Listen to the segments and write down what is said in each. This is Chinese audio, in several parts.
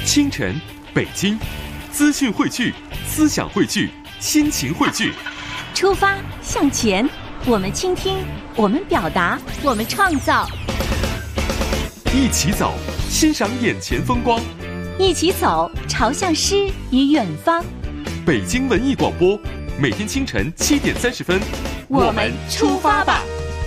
清晨，北京，资讯汇聚，思想汇聚，心情汇聚。 出发向前，我们倾听，我们表达，我们创造。 一起走，欣赏眼前风光。 一起走，朝向诗与远方。 北京文艺广播，每天清晨7点30分， 我们出发吧。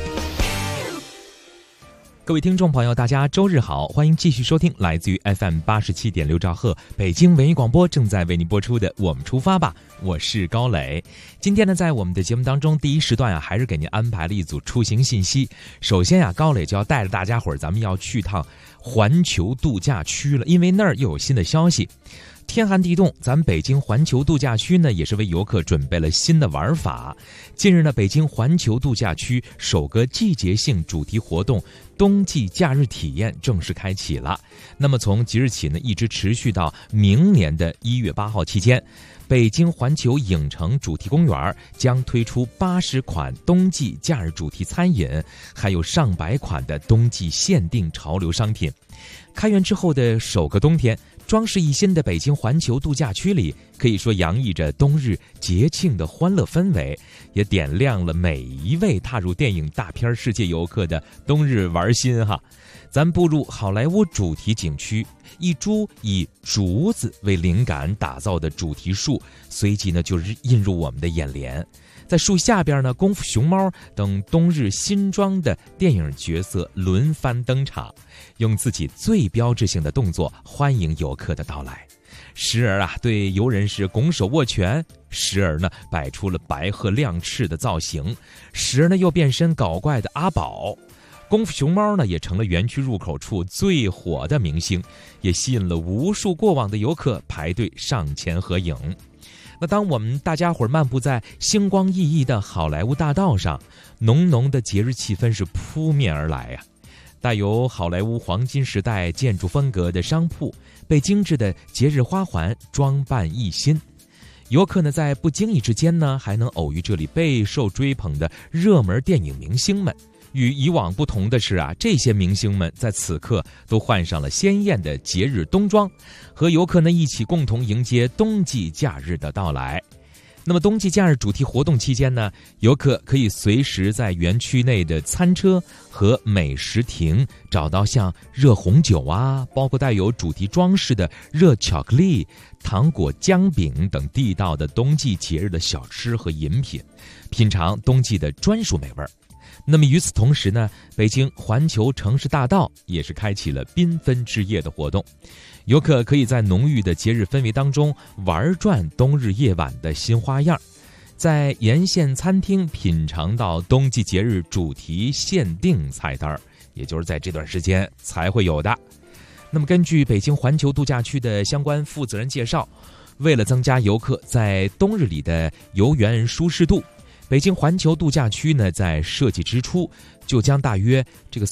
各位听众朋友，大家周日好，欢迎继续收听来自于 FM87.6兆赫北京文艺广播正在为您播出的《我们出发吧》，我是高磊。今天呢，在我们的节目当中，第一时段还是给您安排了一组出行信息。首先高磊就要带着大家伙儿，咱们要去趟环球度假区了，因为那儿又有新的消息。天寒地冻，咱们北京环球度假区呢，也是为游客准备了新的玩法。近日呢，北京环球度假区首个季节性主题活动冬季假日体验正式开启了。那么从即日起呢，一直持续到明年的1月8号期间，北京环球影城主题公园将推出80款冬季假日主题餐饮，还有上百款的冬季限定潮流商品。开园之后的首个冬天，装饰一新的北京环球度假区里，可以说洋溢着冬日节庆的欢乐氛围，也点亮了每一位踏入电影大片世界游客的冬日玩心哈。咱步入好莱坞主题景区，一株以竹子为灵感打造的主题树，随即呢就是映入我们的眼帘。在树下边呢，功夫熊猫等冬日新装的电影角色轮番登场，用自己最标志性的动作欢迎游客的到来。时而对游人是拱手握拳，时而呢摆出了白鹤亮翅的造型，时而呢又变身搞怪的阿宝。功夫熊猫呢也成了园区入口处最火的明星，也吸引了无数过往的游客排队上前合影。那当我们大家伙漫步在星光熠熠的好莱坞大道上，浓浓的节日气氛是扑面而来呀。带有好莱坞黄金时代建筑风格的商铺，被精致的节日花环装扮一新。游客呢在不经意之间呢，还能偶遇这里备受追捧的热门电影明星们。与以往不同的是这些明星们在此刻都换上了鲜艳的节日冬装，和游客呢一起共同迎接冬季假日的到来。那么冬季假日主题活动期间呢，游客可以随时在园区内的餐车和美食亭找到像热红酒包括带有主题装饰的热巧克力、糖果姜饼等地道的冬季节日的小吃和饮品，品尝冬季的专属美味。那么与此同时呢，北京环球城市大道也是开启了缤纷之夜的活动，游客可以在浓郁的节日氛围当中玩转冬日夜晚的新花样，在沿线餐厅品尝到冬季节日主题限定菜单，也就是在这段时间才会有的。那么根据北京环球度假区的相关负责人介绍，为了增加游客在冬日里的游园舒适度，北京环球度假区呢，在设计之初就将大约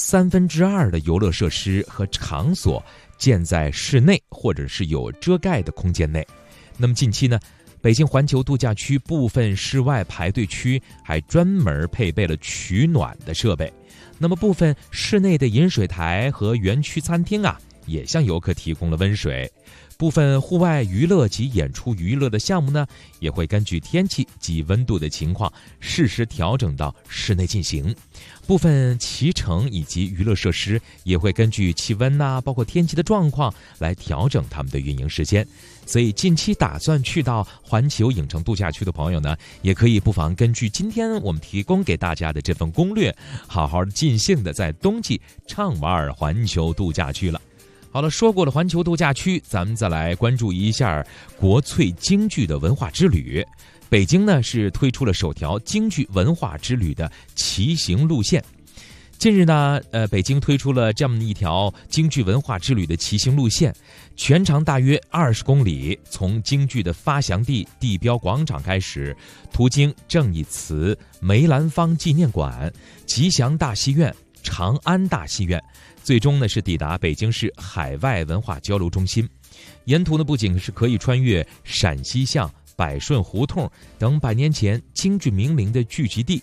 2/3的游乐设施和场所建在室内或者是有遮盖的空间内。那么近期呢，北京环球度假区部分室外排队区还专门配备了取暖的设备。那么部分室内的饮水台和园区餐厅也向游客提供了温水。部分户外娱乐及演出娱乐的项目呢，也会根据天气及温度的情况适时调整到室内进行。部分骑乘以及娱乐设施也会根据气温包括天气的状况来调整他们的运营时间。所以近期打算去到环球影城度假区的朋友呢，也可以不妨根据今天我们提供给大家的这份攻略，好好尽兴的在冬季畅玩环球度假区了。好了，说过了环球度假区，咱们再来关注一下国粹京剧的文化之旅。北京呢是推出了首条京剧文化之旅的骑行路线。近日呢，北京推出了这么一条京剧文化之旅的骑行路线，全长大约20公里，从京剧的发祥地地标广场开始，途经正义祠、梅兰芳纪念馆、吉祥大戏院、长安大戏院，最终呢是抵达北京市海外文化交流中心。沿途呢不仅是可以穿越陕西巷、百顺胡同等100年前京剧名伶的聚集地，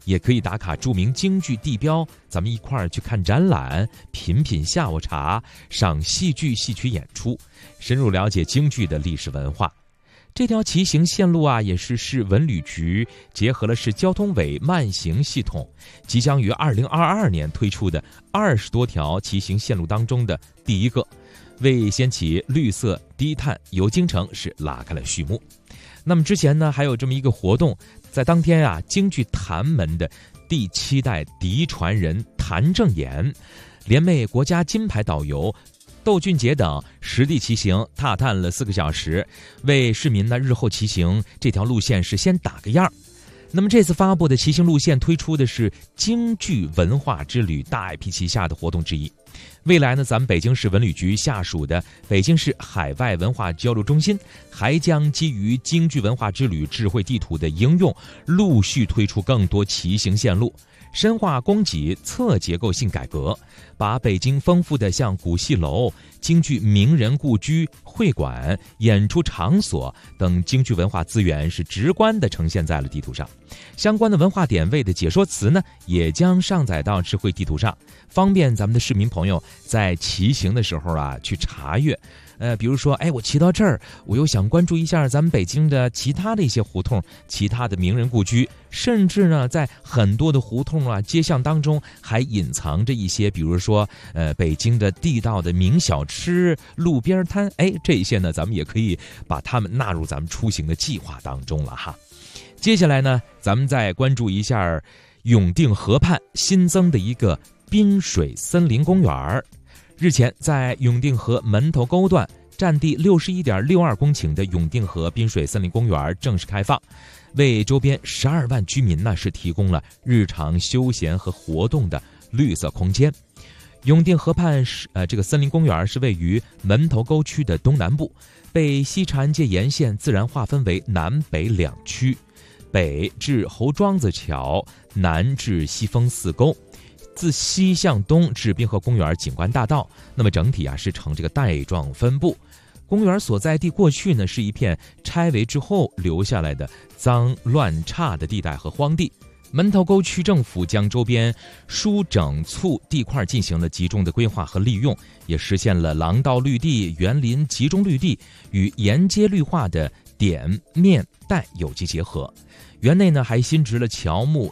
也可以打卡著名京剧地标，咱们一块儿去看展览，品品下午茶，赏戏剧戏曲演出，深入了解京剧的历史文化。这条骑行线路啊，也是市文旅局结合了市交通委慢行系统，即将于2022年推出的20多条骑行线路当中的第一个，为掀起绿色低碳游京城是拉开了序幕。那么之前呢，还有这么一个活动，在当天啊，京剧谭门的第7代嫡传人谭正言，联袂国家金牌导游窦俊杰等实地骑行踏探了4个小时，为市民呢日后骑行这条路线是先打个样。那么这次发布的骑行路线推出的是京剧文化之旅大 IP 旗下的活动之一。未来呢，咱们北京市文旅局下属的北京市海外文化交流中心还将基于京剧文化之旅智慧地图的应用，陆续推出更多骑行线路，深化供给侧结构性改革，把北京丰富的像古戏楼、京剧名人故居、会馆、演出场所等京剧文化资源是直观地呈现在了地图上。相关的文化点位的解说词呢，也将上载到智慧地图上，方便咱们的市民朋友在骑行的时候啊去查阅。比如说，我骑到这儿，我又想关注一下咱们北京的其他的一些胡同、其他的名人故居，甚至呢，在很多的胡同啊、街巷当中，还隐藏着一些，比如说，北京的地道的名小吃、路边摊，这些呢，咱们也可以把它们纳入咱们出行的计划当中了哈。接下来呢，咱们再关注一下永定河畔新增的一个滨水森林公园。日前，在永定河门头沟段占地61.62公顷的永定河滨水森林公园正式开放，为周边12万居民呢是提供了日常休闲和活动的绿色空间。永定河畔这个森林公园是位于门头沟区的东南部，被西长安街沿线自然划分为南北2区，北至侯庄子桥，南至西风4沟。自西向东至滨河公园景观大道，那么整体啊是呈这个带状分布。公园所在地过去呢是一片拆围之后留下来的脏乱差的地带和荒地。门头沟区政府将周边疏整簇地块进行了集中的规划和利用，也实现了廊道绿地、园林集中绿地与沿街绿化的点面带有机结合。园内呢还新植了乔木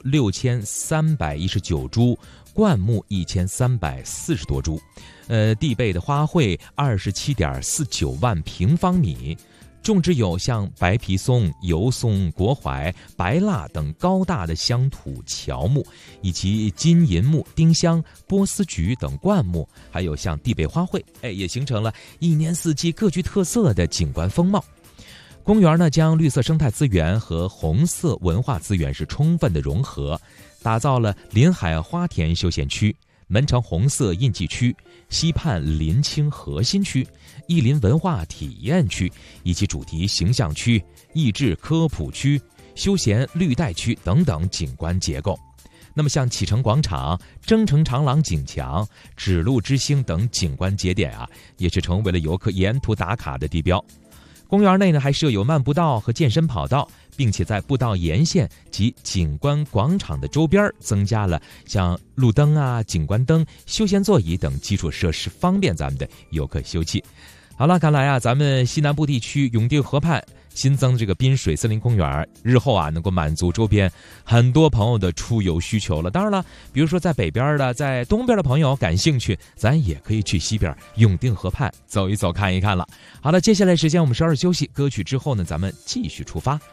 6319株，灌木1340多株，地被的花卉27.49万平方米，种植有像白皮松、油松、国槐、白蜡等高大的乡土乔木，以及金银木、丁香、波斯菊等灌木，还有像地被花卉，也形成了一年四季各具特色的景观风貌。公园呢将绿色生态资源和红色文化资源是充分的融合，打造了临海花田休闲区、门城红色印记区、西畔林清核心区、艺林文化体验区以及主题形象区、益智科普区、休闲绿带区等等景观结构。那么像启程广场、征程长廊景墙、指路之星等景观节点啊，也是成为了游客沿途打卡的地标。公园内呢还设有漫步道和健身跑道，并且在步道沿线及景观广场的周边增加了像路灯啊、景观灯、休闲座椅等基础设施，方便咱们的游客休憩。好了，看来啊，咱们西南部地区永定河畔新增这个滨水森林公园，日后啊能够满足周边很多朋友的出游需求了。当然了，比如说在北边的、在东边的朋友感兴趣，咱也可以去西边永定河畔走一走、看一看了。好了，接下来时间我们稍事休息，歌曲之后呢，咱们继续出发。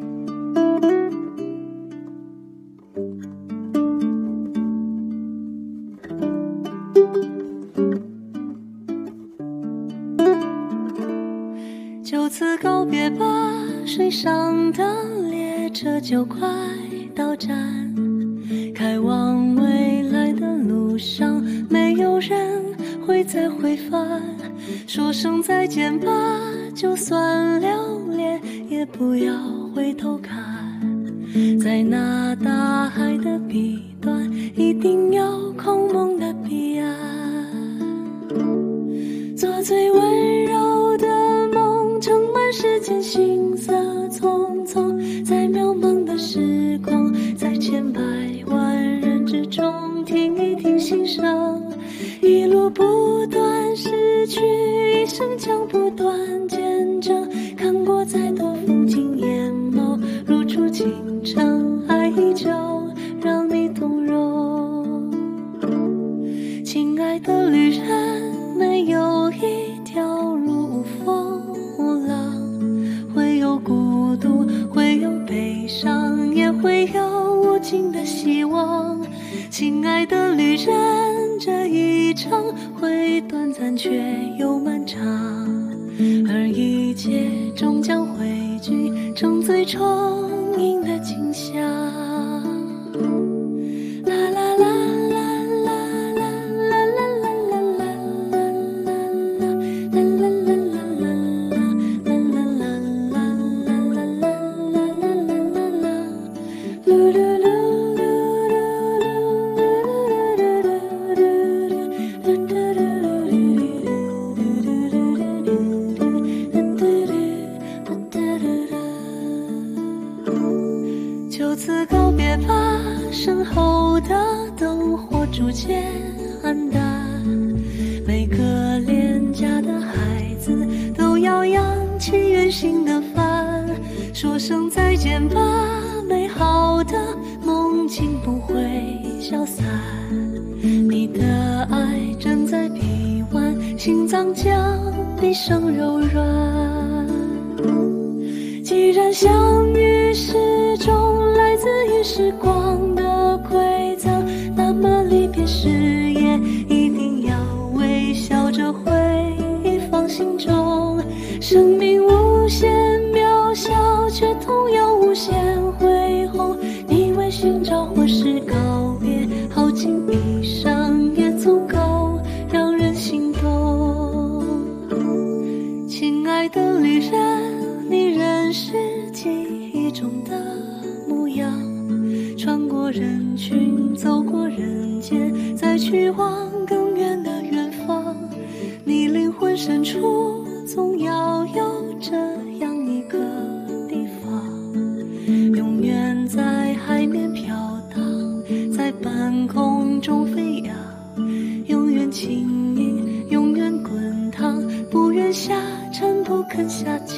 就此告别吧，水上的列车就快到站，开往未来的路上，没有人会再回返。说声再见吧，就算留恋，也不要回头看。在那大海的彼端，一定有空梦的彼岸。做最温柔的梦，盛满世间行色匆匆，在渺茫的时空，在千百将不断见证，看过再多风景眼眸，如初清晨，爱依旧让你动容。亲爱的旅人，没有一条路无风无浪，会有孤独，会有悲伤，也会有无尽的希望。亲爱的旅人，这一程会短暂却又漫长，而一切终将汇聚成最充盈的景象。啦啦啦就此告别吧，身后的灯火逐渐暗淡，每个恋家的孩子都要扬起远行的帆，说声再见吧，美好的梦境不会消散，你的爱正在臂弯，心脏将毕生柔软。既然相遇始终来自于时光的馈赠，那么离别时也一定要微笑着回放心中。生命无限渺小，却同样无限恢宏，你为寻找或是告别，耗尽一生也足够让人心动。亲爱的旅人，你仍是记忆中的模样，穿过人群，走过人间，再去往更远的远方，你灵魂深处总要有这样一个地方，永远在海面飘荡，在半空中飞扬，永远轻盈，永远滚烫，不愿下沉，不肯下降。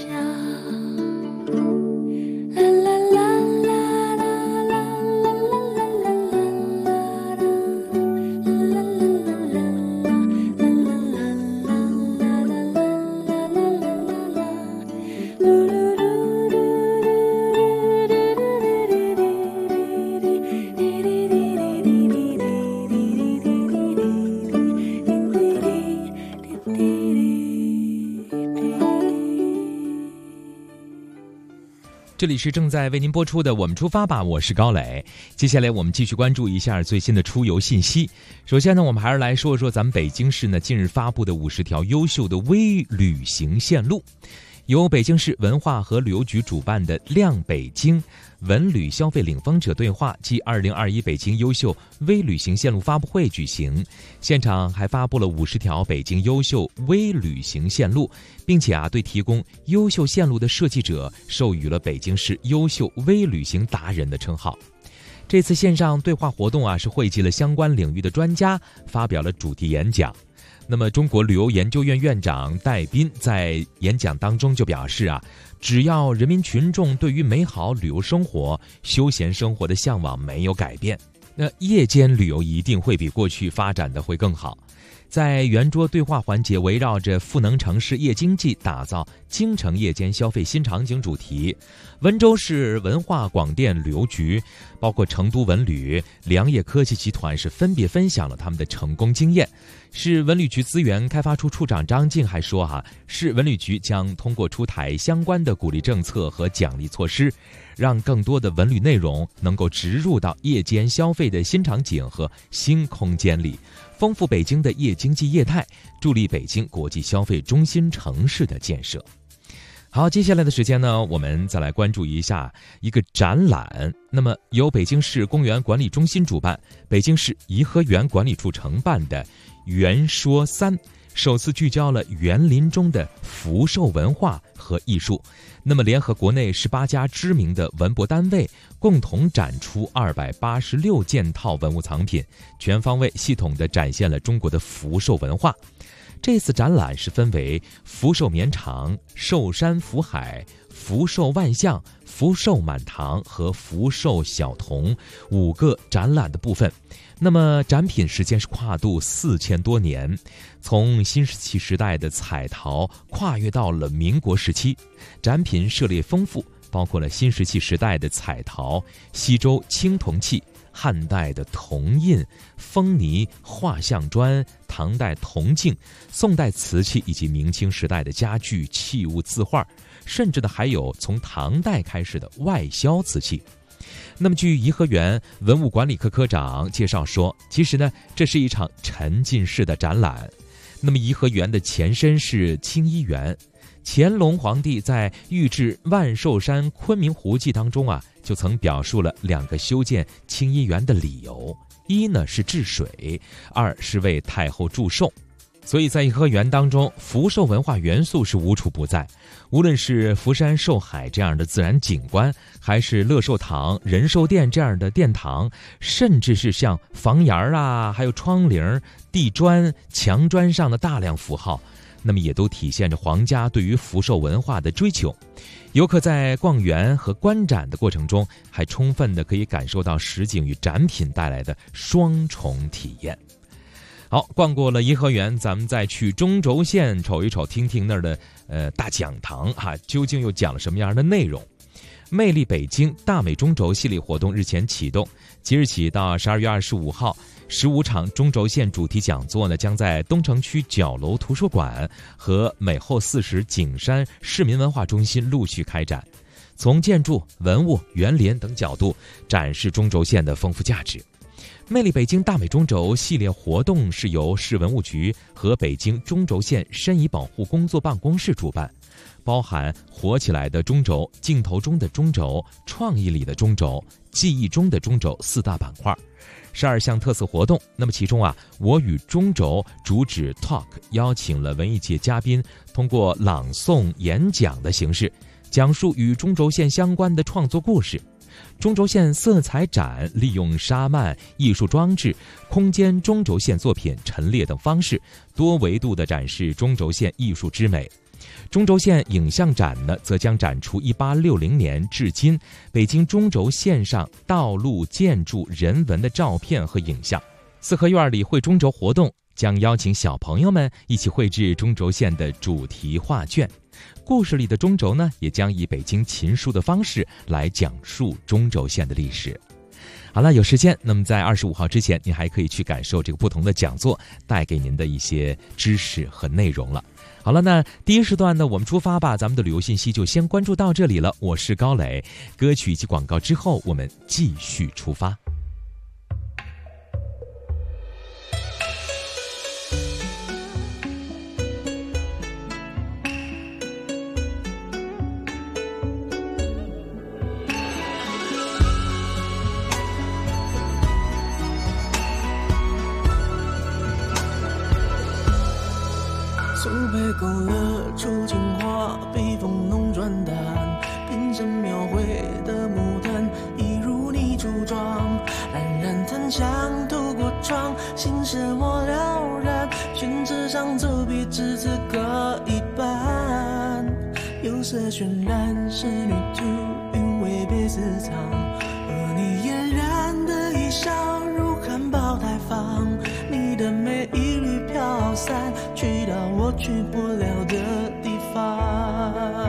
这里是正在为您播出的《我们出发吧》，我是高磊。接下来我们继续关注一下最新的出游信息。首先呢，我们还是来说说咱们北京市呢近日发布的50条优秀的微旅行线路。由北京市文化和旅游局主办的亮北京文旅消费领风者对话暨2021北京优秀微旅行线路发布会举行，现场还发布了50条北京优秀微旅行线路，并且对提供优秀线路的设计者授予了北京市优秀微旅行达人的称号。这次线上对话活动是汇集了相关领域的专家，发表了主题演讲。那么中国旅游研究院院长戴斌在演讲当中就表示只要人民群众对于美好旅游生活、休闲生活的向往没有改变，那夜间旅游一定会比过去发展的会更好。在圆桌对话环节，围绕着赋能城市夜经济，打造京城夜间消费新场景主题，温州市文化广电旅游局包括成都文旅、良业科技集团是分别分享了他们的成功经验。市文旅局资源开发处处长张静还说市文旅局将通过出台相关的鼓励政策和奖励措施，让更多的文旅内容能够植入到夜间消费的新场景和新空间里，丰富北京的夜经济业态，助力北京国际消费中心城市的建设。好，接下来的时间呢，我们再来关注一下一个展览。那么由北京市公园管理中心主办，北京市颐和园管理处承办的园说3首次聚焦了园林中的福寿文化和艺术，那么联合国内18家知名的文博单位，共同展出286件套文物藏品，全方位系统地展现了中国的福寿文化。 这次展览是分为福寿绵长、寿山福海、福寿万象、福寿满堂和福寿小童5个展览的部分。那么展品时间是跨度4000多年，从新石器时代的彩陶跨越到了民国时期，展品涉猎丰富，包括了新石器时代的彩陶、西周青铜器、汉代的铜印、封泥、画像砖、唐代铜镜、宋代瓷器以及明清时代的家具、器物、字画，甚至呢还有从唐代开始的外销瓷器。那么据颐和园文物管理科科长介绍说，其实呢这是一场沉浸式的展览。那么颐和园的前身是清漪园，乾隆皇帝在御制万寿山昆明湖记当中就曾表述了2个修建清漪园的理由，一呢是治水，二是为太后祝寿。所以在颐和园当中，福寿文化元素是无处不在，无论是福山寿海这样的自然景观，还是乐寿堂、仁寿殿这样的殿堂，甚至是像房檐还有窗棂、地砖、墙砖上的大量符号，那么也都体现着皇家对于福寿文化的追求。游客在逛园和观展的过程中，还充分的可以感受到实景与展品带来的双重体验。好，逛过了颐和园，咱们再去中轴线瞅一瞅，听听那儿的大讲堂究竟又讲了什么样的内容。魅力北京大美中轴系列活动日前启动，即日起到12月25号，15场中轴线主题讲座呢，将在东城区角楼图书馆和美后40景山市民文化中心陆续开展，从建筑、文物、园林等角度展示中轴线的丰富价值。魅力北京大美中轴系列活动是由市文物局和北京中轴线申遗保护工作办公室主办，包含活起来的中轴、镜头中的中轴、创意里的中轴、记忆中的中轴4大板块，12项特色活动。那么其中我与中轴主旨 Talk 邀请了文艺界嘉宾，通过朗诵、演讲的形式，讲述与中轴线相关的创作故事。中轴线色彩展利用纱幔、艺术装置、空间中轴线作品陈列等方式，多维度地展示中轴线艺术之美。中轴线影像展呢，则将展出1860年至今北京中轴线上道路、建筑、人文的照片和影像。四合院里绘中轴活动将邀请小朋友们一起绘制中轴线的主题画卷。故事里的中轴呢，也将以北京琴书的方式来讲述中轴线的历史。好了，有时间，那么在25号之前，您还可以去感受这个不同的讲座带给您的一些知识和内容了。好了，那第一时段呢，我们出发吧，咱们的旅游信息就先关注到这里了。我是高磊，歌曲以及广告之后，我们继续出发。 苏北勾勒出情画，笔锋浓转淡，平生描绘的牡丹，一如你初妆，冉冉檀香透过窗，心事我了然，宣纸上走笔至此各一半，釉色渲染仕女图，韵味别私藏，而你嫣然的一笑如含苞待放，你的美一缕飘散，去到我去不了的地方。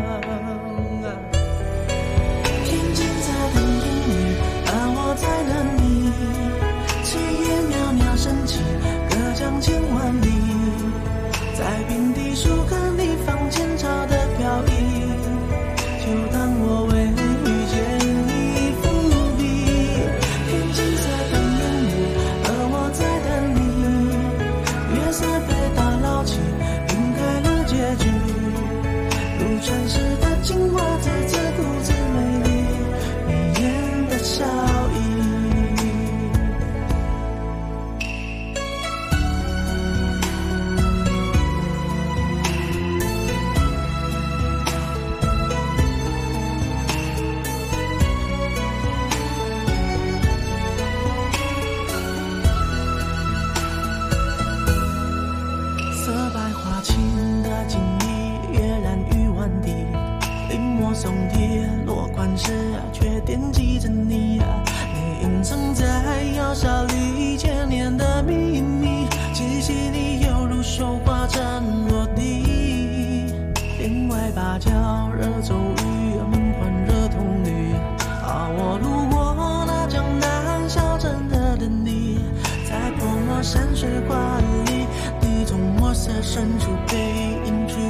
天青色等烟雨，而我在等你，炊烟袅袅升起，隔江千万里，在平地树根里放前朝的飘逸，就当我为你遇见你伏笔。天青色等烟雨，而我在等你，月色被打捞起，晕开了结局，如传世的情话，字字故字美丽，眉眼的笑意。色白花时却惦记着你，你隐藏在窑烧里千年的秘密，气息里犹如绣花针落地，另外芭蕉惹骤雨，门环惹铜绿，我路过那江南小镇的等你，在泼墨山水画里，你从墨色深处背影去，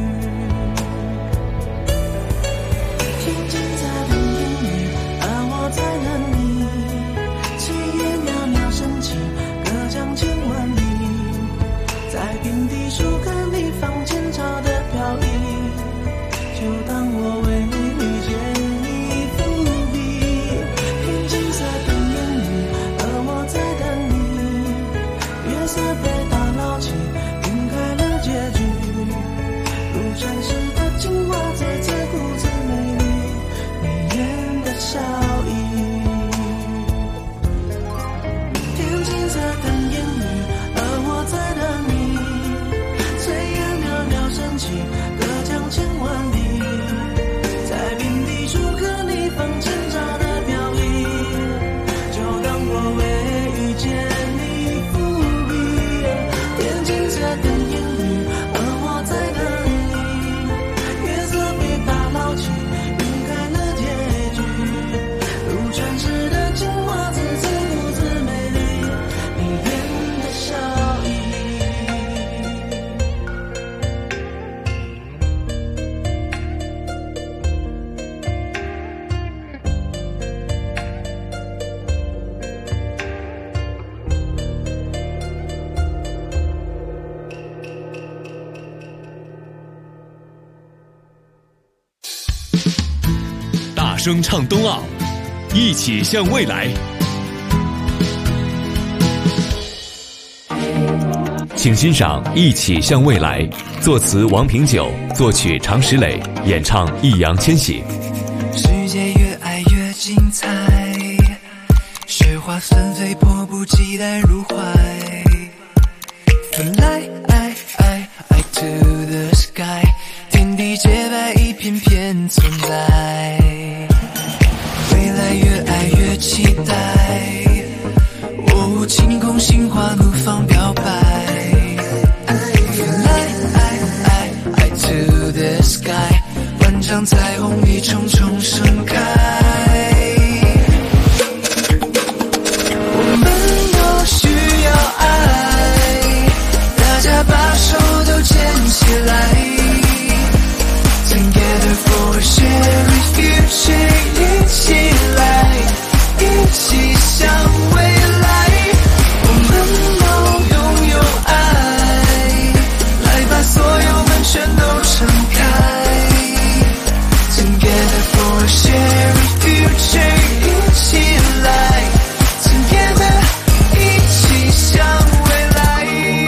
静静在等烟雨，而我在等你，炊烟袅袅升起，隔江千万里，在平地树根里放前朝的飘逸，就当我为遇见你伏笔，天青色等烟雨，而我在等你，月色被打捞起，晕开了结局，如传世的情话在自顾自美丽，你眼的笑意，天青色等烟雨，而我在等你，炊烟袅袅升起，隔江千万里，在平地树根里放前朝的飘逸，就当我为遇见你伏笔，天青色等烟雨，而我在等你，月色被打捞起，晕开了结局，如传世的情话自顾自美丽，你眼的笑意。 大声唱冬奥，一起向未来。请欣赏《一起向未来》，作词王平久，作曲常石磊，演唱易烊千玺。 世界越爱越精彩，雪花纷飞，迫不及待入怀。Fly to the sky， 天地洁白，一片片存在。未来越爱越期待，晴空心花怒放表白。Fly to the sky， 万丈彩虹一重重盛开。我们都需要爱，大家把手都牵起来。Together for a shared future， 一起来，一起向未来。我们都拥有爱，来把所有门全都敞开。Together for a shared future， 一起来 ，Together 一起向未来。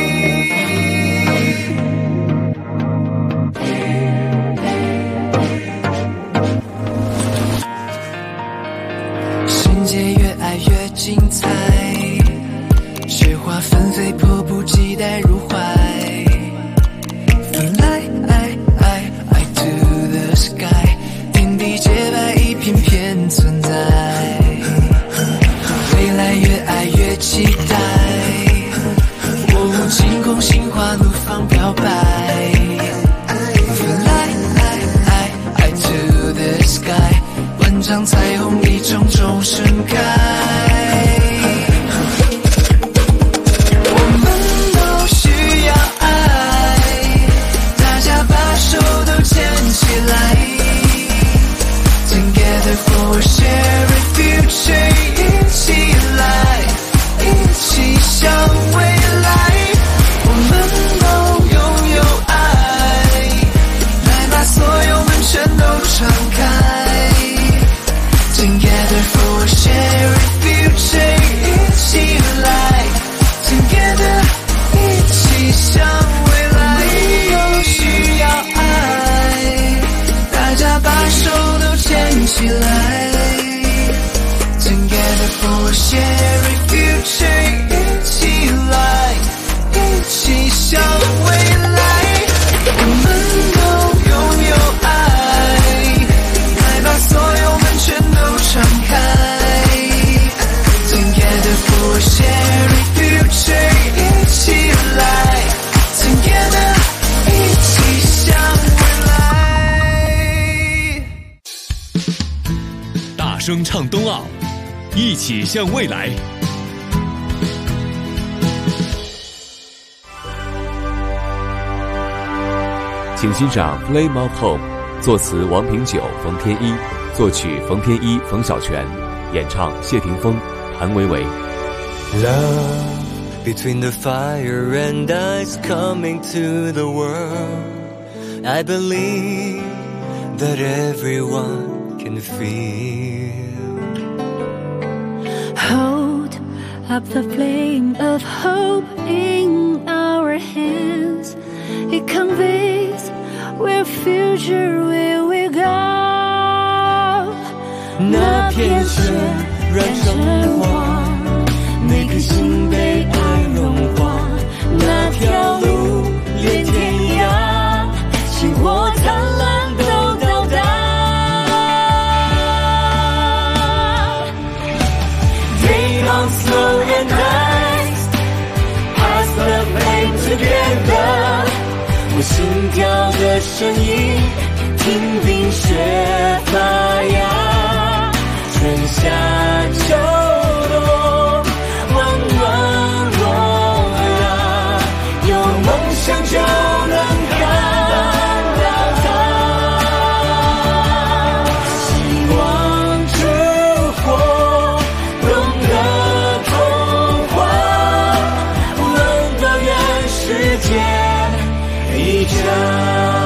世界越爱越精彩，雪花纷飞，迫不及待入怀。Fly to the sky， 天地洁白，一片片存在。未来越爱越期待，晴空心花怒放表白。Fly to the sky， 万丈彩虹一重重盛开。我们都需要爱，大家把手都牵起来。Together for a shared future， 一起来，一起向未来。我们都拥有爱，来把所有门全都敞开。 声唱冬奥，一起向未来。请欣赏《Flame of Hope》，作词王平久、冯天一，作曲冯天一、冯小泉，演唱谢霆锋、谭维维。 Love between the fire and ice coming to the world. I believe that everyone can feel. Hold up the flame of hope in our hands. It conveys where future will we go. 那片雪染成黄，每颗心被爱融化。那条路连天涯，星火灿烂都到达。They don't slow and ice, pass the flame together. 我心跳的声音，听冰雪发芽，春夏秋冬，温暖我呀，有梦想就能看到它。希望之火，懂得童话，能多远世界一家。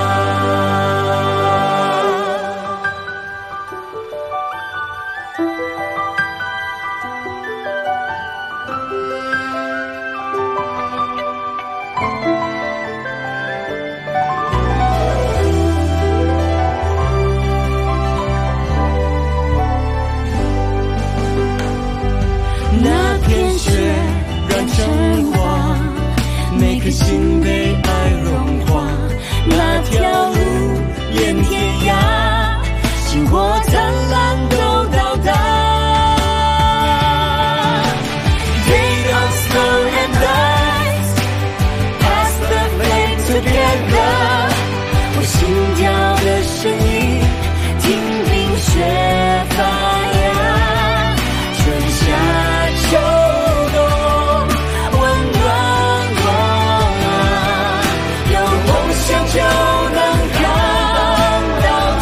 那片雪染成黄，每颗心被爱融化。那条路连天涯，星火灿烂都到达。They don't slow and ice, pass the flame together. 我心跳的声音，听冰雪发芽，春夏秋冬，温暖我啊，有梦想就能看到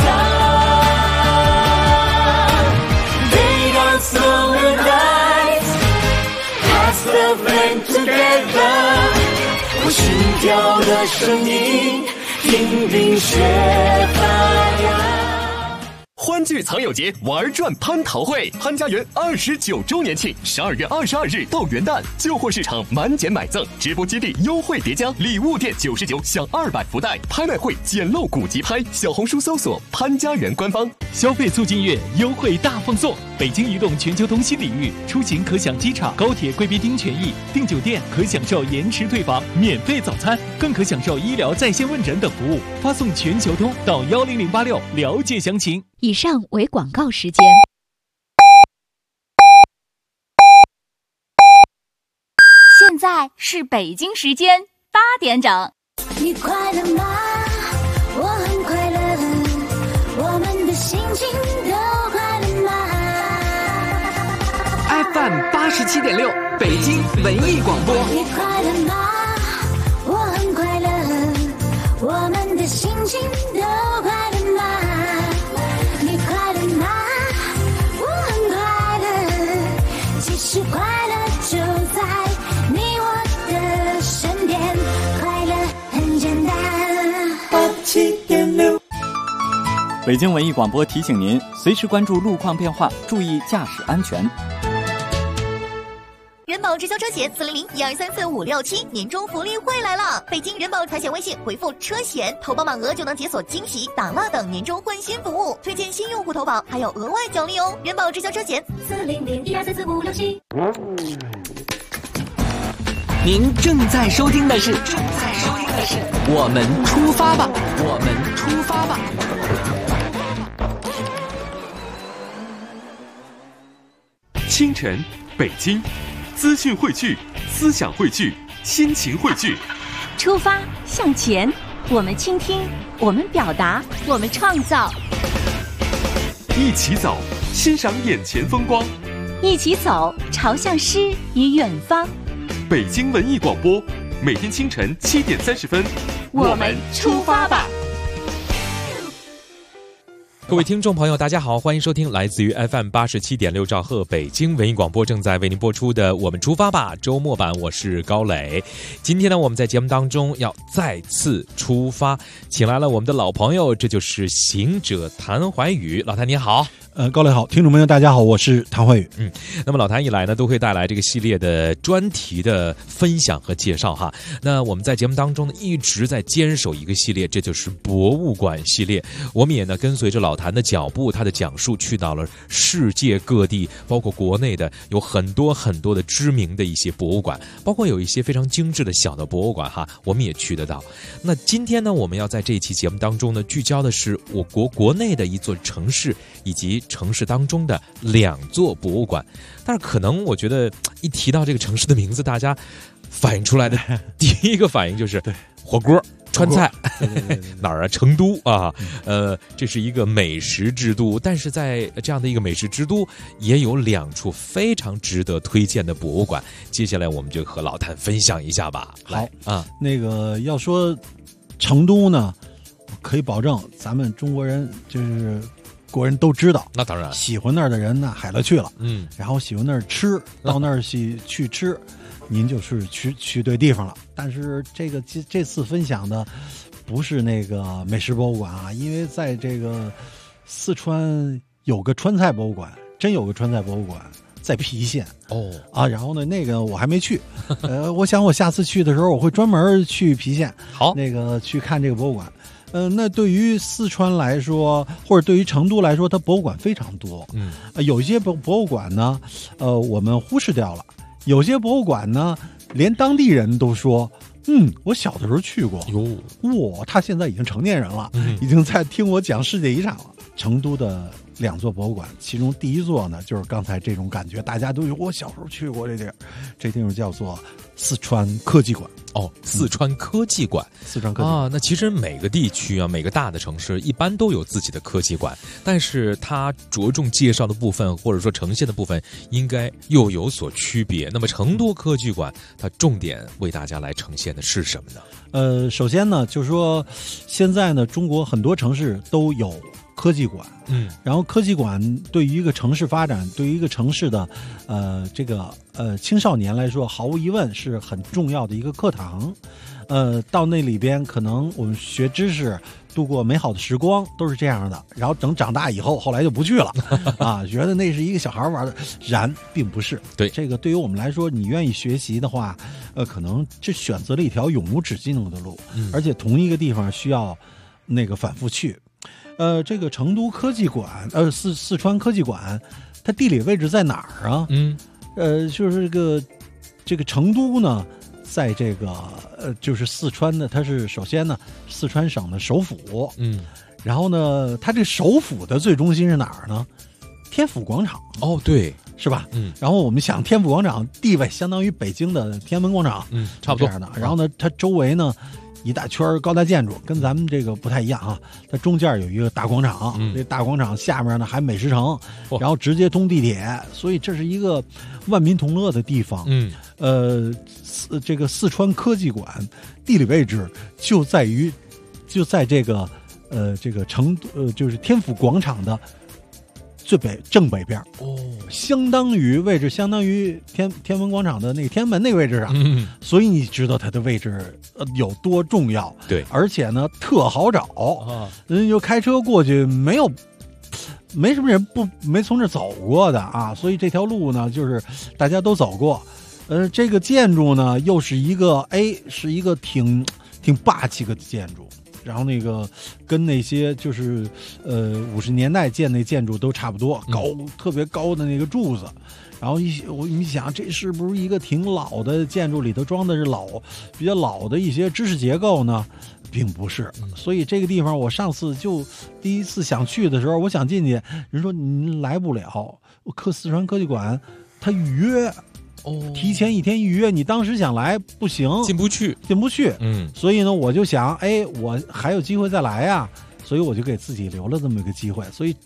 它。They don't slow and ice, pass the flame together. 我心跳的声音，听冰雪发芽。 欢聚藏友节玩转蟠桃会，潘家园29周年庆，12月22日到元旦，旧货市场满减买赠，直播基地优惠叠加，礼物店99享200福袋，拍卖会捡漏古籍拍，小红书搜索潘家园官方。 消费促进月优惠大放送，北京移动全球通新礼遇，出行可享机场、高铁贵宾厅权益，订酒店可享受延迟退房、免费早餐，更可享受医疗在线问诊等服务。发送全球通到10086了解详情。 以上为广告时间。现在是北京时间8点整。 你快乐吗？我很快乐，我们的心情都快乐吗 ？FM 87.6，北京文艺广播。 你快乐吗？我很快乐，我们的心情都快乐吗？你快乐吗？我很快乐，其实快乐就在你我的身边，快乐很简单。 87.6。 北京文艺广播提醒您，随时关注路况变化，注意驾驶安全。 人保直销车险400-1234-567年终福利会来了！北京人保财险微信回复车险，投保满额就能解锁惊喜、打蜡等年终换新服务，推荐新用户投保还有额外奖励哦！人保直销车险400-1234-567。 您正在收听的是我们出发吧，我们出发吧。 清晨，北京，资讯汇聚，思想汇聚，心情汇聚。 出发向前，我们倾听，我们表达，我们创造。 一起走， 欣赏眼前风光， 一起走，朝向诗与远方。 北京文艺广播，每天清晨7点30分， 我们出发吧。 各位听众朋友大家好，欢迎收听来自于 FM 87.6兆赫北京文艺广播正在为您播出的我们出发吧周末版，我是高磊。今天呢，我们在节目当中要再次出发，请来了我们的老朋友，这就是行者谭怀宇。老谭你好。 高磊好，听众朋友大家好，我是谭怀宇。 那么老谭一来呢，都会带来这个系列的专题的分享和介绍哈。那我们在节目当中呢，一直在坚守一个系列，这就是博物馆系列。我们也呢跟随着老谭的脚步，他的讲述，去到了世界各地，包括国内的有很多的知名的一些博物馆，包括有一些非常精致的小的博物馆哈，我们也去得到。那今天呢，我们要在这一期节目当中呢，聚焦的是我国国内的一座城市以及城市当中的2座博物馆。但是可能我觉得一提到这个城市的名字，大家反映出来的第一个反应就是火锅川菜。哪儿啊？成都啊。这是一个美食之都，但是在这样的一个美食之都，也有2处非常值得推荐的博物馆。接下来我们就和老谭分享一下吧。 好啊， 那个要说成都呢，可以保证咱们中国人就是国人都知道， 那当然， 喜欢那儿的人呢海了去了，然后喜欢那儿吃，到那儿去吃，您就是去对地方了。但是这次分享的不是那个美食博物馆啊，因为在这个四川有个川菜博物馆，真有个川菜博物馆在郫县然后呢那个我还没去，我想我下次去的时候我会专门去郫县， 好， 那个去看这个博物馆。那对于四川来说，或者对于成都来说，它博物馆非常多。有一些博物馆呢，我们忽视掉了；有些博物馆呢，连当地人都说，我小的时候去过。他现在已经成年人了，已经在听我讲世界遗产了。成都的2座博物馆，其中第一座呢，就是刚才这种感觉，大家都有我小时候去过这地儿，这地方叫做四川科技馆。 四川科技馆， 四川科技馆啊。那其实每个地区啊，每个大的城市一般都有自己的科技馆，但是它着重介绍的部分或者说呈现的部分应该又有所区别。那么成都科技馆它重点为大家来呈现的是什么呢？ 首先呢，就是说现在呢，中国很多城市都有科技馆，然后科技馆对于一个城市发展，对于一个城市的青少年来说，毫无疑问是很重要的一个课堂。到那里边可能我们学知识，度过美好的时光，都是这样的。然后等长大以后，后来就不去了啊，觉得那是一个小孩玩的，并不是。 对， 这个对于我们来说，你愿意学习的话，可能这选择了一条永无止境的路，而且同一个地方需要那个反复去。这个成都科技馆，四川科技馆，它地理位置在哪儿啊？就是这个成都呢，在这个就是四川的，它是首先呢，四川省的首府，然后呢，它这首府的最中心是哪儿呢？天府广场。 对， 是吧？然后我们想，天府广场地位相当于北京的天安门广场， 差不多这样的。然后呢，它周围呢，一大圈高大建筑，跟咱们这个不太一样啊。它中间有一个大广场，这大广场下面呢还美食城，然后直接通地铁，所以这是一个万民同乐的地方。这个四川科技馆地理位置就在这个就是天府广场的正北边，位置相当于天安门广场的那个天安门那个位置上，所以你知道它的位置有多重要。 对， 而且呢特好找，人就开车过去，没什么人没从这走过的啊，所以这条路呢就是大家都走过。这个建筑呢又是一个挺霸气的建筑。然后那个跟那些就是50年代建那建筑都差不多，特别高的那个柱子。然后我一想，这是不是一个挺老的建筑，里头装的是比较老的一些知识结构呢？并不是。所以这个地方我上次就第一次想去的时候，我想进去，人说您来不了，四川科技馆他预约。提前1天预约，你当时想来不行， 进不去。 所以呢，我就想，我还有机会再来呀，所以我就给自己留了这么一个机会。所以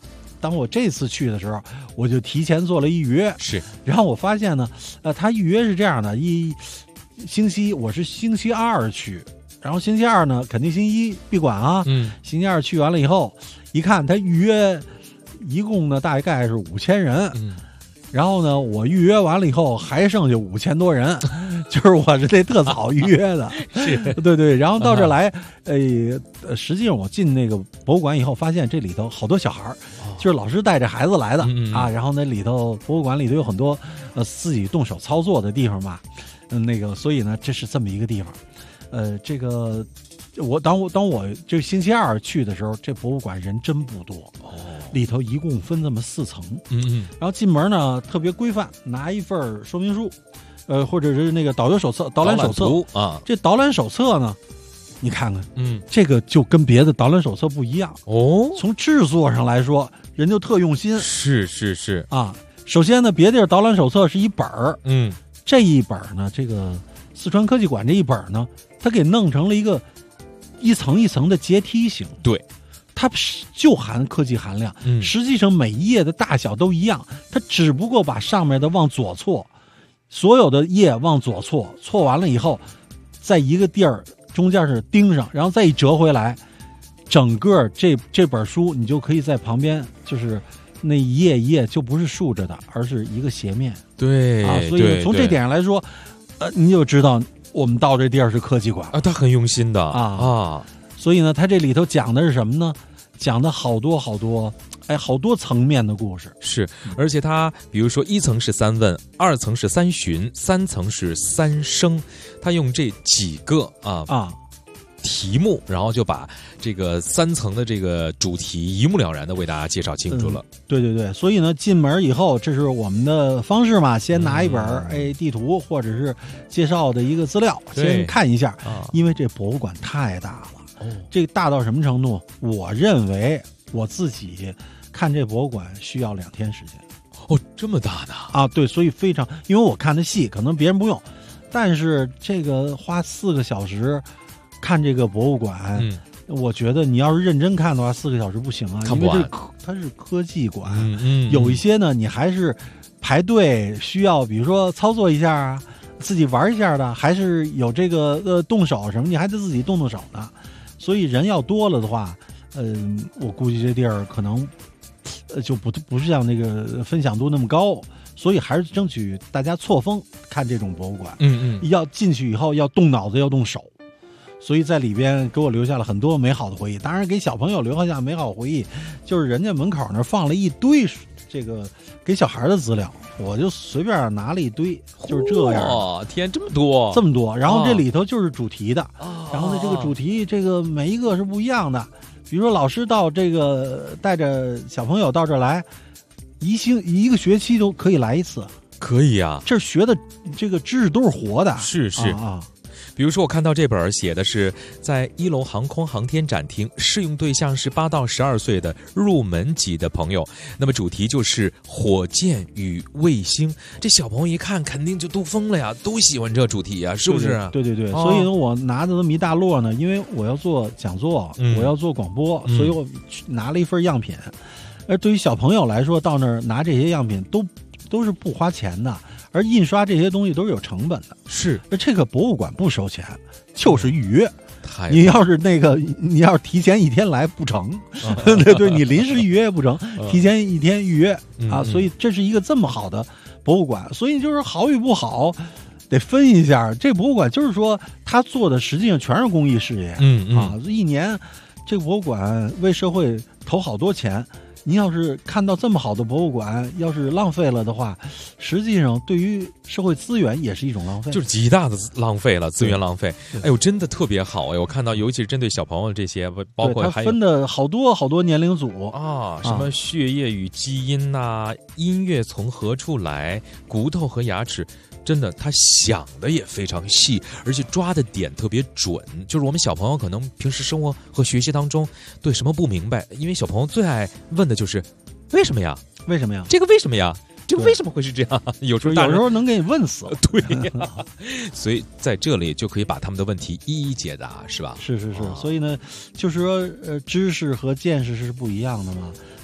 当我这次去的时候，我就提前做了预约。 是， 然后我发现呢，他预约是这样的：我是星期二去，然后星期二呢，肯定星期一闭馆啊。星期二去完了以后，一看他预约，一共呢大概是5000人。然后呢，我预约完了以后还剩下5000多人，就是我是这特早预约的， 是对对。然后到这来，实际上我进那个博物馆以后，发现这里头好多小孩就是老师带着孩子来的啊。然后那里头博物馆里头有很多自己动手操作的地方嘛，所以呢，这是这么一个地方。这个当我这星期二去的时候，这博物馆人真不多。里头一共分这么4层，然后进门呢特别规范，拿一份说明书，或者是那个导览手册啊。 这导览手册呢，你看看，这个就跟别的导览手册不一样哦。 从制作上来说，人就特用心。 是啊。首先呢，别地儿导览手册是一本儿，这一本呢，这个四川科技馆这一本呢，它给弄成了一层一层的阶梯形。 对。 它就含科技含量，实际上每一页的大小都一样，它只不过把上面的往左错，所有的页往左错，错完了以后，在一个地儿中间是钉上，然后再一折回来，整个这本书你就可以在旁边，就是那一页一页就不是竖着的，而是一个斜面。 对啊，所以从这点上来说，你就知道我们到这地儿是科技馆啊，他很用心的啊。所以呢，它这里头讲的是什么呢？讲的好多层面的故事。 是，而且它比如说1层是3问，2层是3询，3层是3生，它用这几个题目，然后就把这个3层的这个主题一目了然的为大家介绍清楚了。 对对对，所以呢，进门以后，这是我们的方式嘛，先拿一本地图或者是介绍的一个资料，先看一下，因为这博物馆太大了。这个大到什么程度？我认为我自己看这博物馆需要2天时间。 哦，这么大的啊？对，所以非常，因为我看的细，可能别人不用，但是这个花4个小时看这个博物馆，我觉得你要是认真看的话，4个小时不行啊， 看不完。 因为它是科技馆，有一些呢，你还是排队需要，比如说操作一下啊，自己玩一下的，还是有这个动手什么，你还得自己动手的。所以人要多了的话，我估计这地儿可能就不是像那个分享度那么高，所以还是争取大家错峰看这种博物馆。要进去以后要动脑子，要动手，所以在里边给我留下了很多美好的回忆。当然，给小朋友留下美好回忆，就是人家门口那放了一堆这个给小孩的资料，我就随便拿了一堆，就是这样。 哦，天，这么多！ 然后这里头就是主题的，然后呢，这个主题这个每一个是不一样的。比如说，老师到这个带着小朋友到这儿来，一个学期都可以来一次。 可以啊， 这学的这个知识都是活的。 是啊。 比如说，我看到这本写的是在1楼航空航天展厅，适用对象是8到12岁的入门级的朋友。那么主题就是火箭与卫星。这小朋友一看肯定就都疯了呀，都喜欢这主题呀，是不是？ 对。所以呢，我拿的这么一大摞呢，因为我要做讲座，我要做广播，所以我拿了一份样品。而对于小朋友来说，到那儿拿这些样品都是不花钱的。而印刷这些东西都是有成本的， 是。 而这个博物馆不收钱，就是预约。你要是提前1天来不成，对，你临时预约也不成，提前1天预约啊。所以这是一个这么好的博物馆，所以就是好与不好得分一下。这博物馆就是说，他做的实际上全是公益事业，一年这个博物馆为社会投好多钱。您要是看到这么好的博物馆，要是浪费了的话，实际上对于社会资源也是一种浪费， 就是极大的浪费了，资源浪费。哎呦，真的特别好哎！我看到，尤其是针对小朋友这些，包括还有分的好多年龄组啊，什么血液与基因呐，音乐从何处来，骨头和牙齿。真的，他想的也非常细，而且抓的点特别准。就是我们小朋友可能平时生活和学习当中对什么不明白，因为小朋友最爱问的就是为什么呀？ 为什么呀？ 这个为什么呀？这个为什么会是这样？有时候能给你问死。 对呀，所以在这里就可以把他们的问题一一解答，是吧？ 是。所以呢，就是说，知识和见识是不一样的嘛。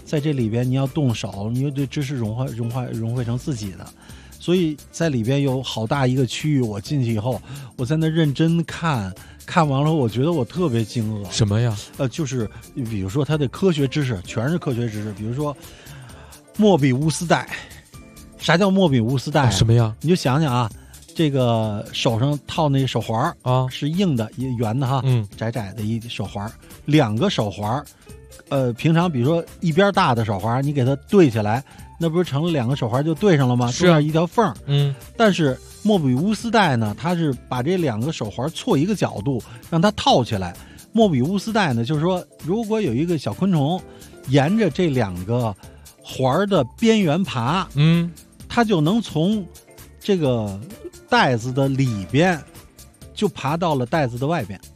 在这里边你要动手，你又对知识融汇成自己的，所以在里边有好大一个区域。我进去以后，我在那认真看完了，我觉得我特别惊愕。 什么呀？ 就是比如说它的科学知识，全是科学知识。比如说莫比乌斯带，啥叫莫比乌斯带？ 什么呀？ 你就想想啊，这个手上套那个手环啊，是硬的，圆的哈，窄窄的一手环，两个手环，平常比如说一边大的手环，你给它对起来，那不是成了两个手环就对上了吗？中间一条缝。但是莫比乌斯带呢，它是把这两个手环错一个角度，让它套起来。莫比乌斯带呢，就是说，如果有一个小昆虫沿着这两个环的边缘爬，它就能从这个袋子的里边就爬到了袋子的外边。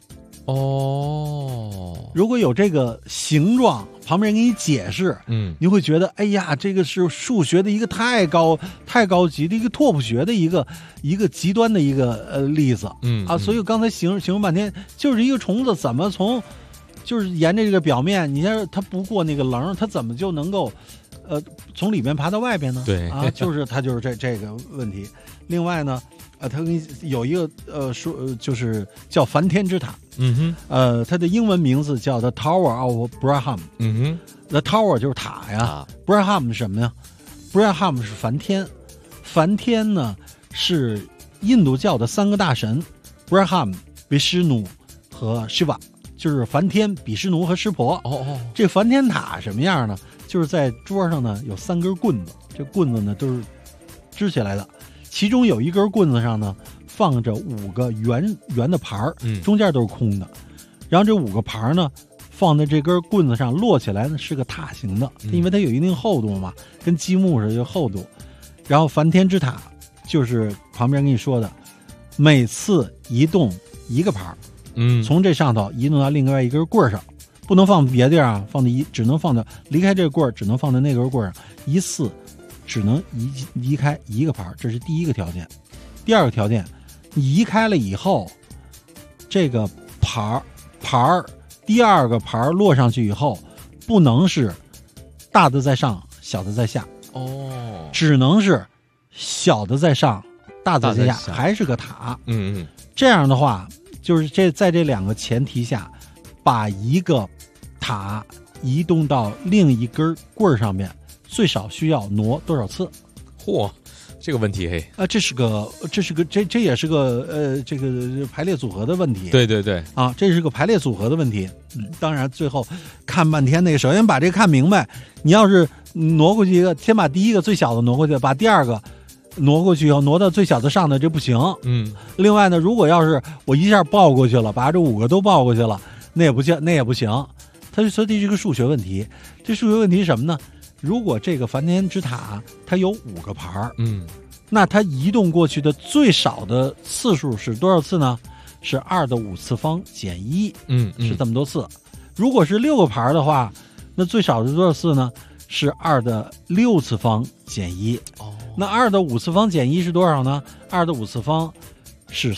如果有这个形状，旁边人给你解释，你会觉得，哎呀，这个是数学的一个太高级的一个拓扑学的一个极端的一个例子，所以我刚才形容半天，就是一个虫子怎么就是沿着这个表面，你看它不过那个棱，它怎么就能够从里面爬到外边呢？ 对啊，就是它就是这个问题。另外呢，它有一个就是叫梵天之塔，它的英文名字叫 The Tower of Braham，The Tower 就是塔呀，Braham 是什么呀 ？Braham 是梵天，梵天呢是印度教的三个大神 ，Braham、比湿奴和 Shiva， 就是梵天、比湿奴和湿婆。这梵天塔什么样呢？就是在桌上呢有3根棍子，这棍子呢都是支起来的，其中有一根棍子上呢放着5个圆的盘儿，中间都是空的。然后这5个盘儿呢放在这根棍子上，摞起来呢是个塔形的，因为它有一定厚度嘛，跟积木似的有厚度。然后梵天之塔就是旁边跟你说的，每次移动一个盘儿，从这上头移动到另外一根棍上。不能放别地儿啊，只能放到离开这个棍儿，只能放在那根棍儿上，一次只能移开一个盘儿，这是第一个条件。第二个条件，你移开了以后，这个盘儿第二个盘儿落上去以后，不能是大的在上，小的在下，只能是小的在上，大的在下，还是个塔。这样的话，就是在这2个前提下，把一个塔移动到另一根棍儿上面，最少需要挪多少次？ 嚯，这个问题嘿这也是个这个排列组合的问题。 对对对啊，这是个排列组合的问题。当然最后看半天那个，首先把这个看明白。你要是挪过去一个，先把第一个最小的挪过去，把第二个挪过去以后，挪到最小的上头，这不行。另外呢，如果要是我一下抱过去了，把这5个都抱过去了，那也不行。所以这是个数学问题。这数学问题是什么呢？如果这个梵天之塔它有5个盘儿，那它移动过去的最少的次数是多少次呢？是2的5次方减1，是这么多次。如果是6个盘儿的话，那最少是多少次呢？是2的6次方减1。那2的5次方减1是多少呢？2的5次方是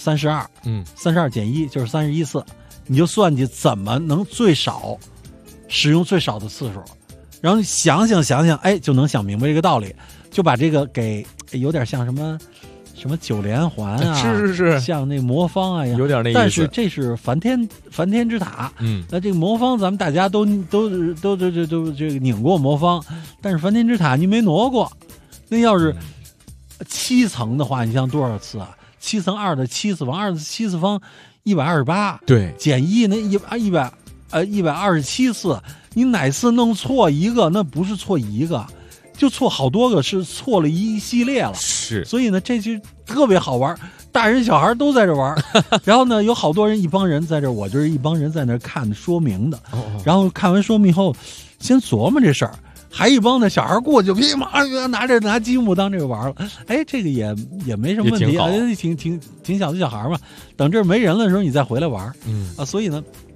32。32减1就是31次。你就算计怎么能最少使用最少的次数，然后想想，哎，就能想明白这个道理，就把这个给有点像什么9连环啊， 是， 像那魔方啊， 有点那意思。 但是这是梵天之塔，那这个魔方咱们大家都这个拧过魔方，但是梵天之塔你没挪过。那要是7层的话，你像多少次啊？7层2的7次方，2的7次方128， 对， 减1那127次，你哪次弄错一个，那不是错一个，就错好多个，是错了一系列了。 是， 所以呢，这就特别好玩，大人小孩都在这玩。然后呢，有好多人，一帮人在这，我就是一帮人在那看说明的。然后看完说明后，先琢磨这事儿。还一帮的小孩过去，噼里啪啦拿积木当这个玩了。哎，这个也没什么问题啊，挺小的小孩嘛。等这没人了的时候，你再回来玩。所以呢，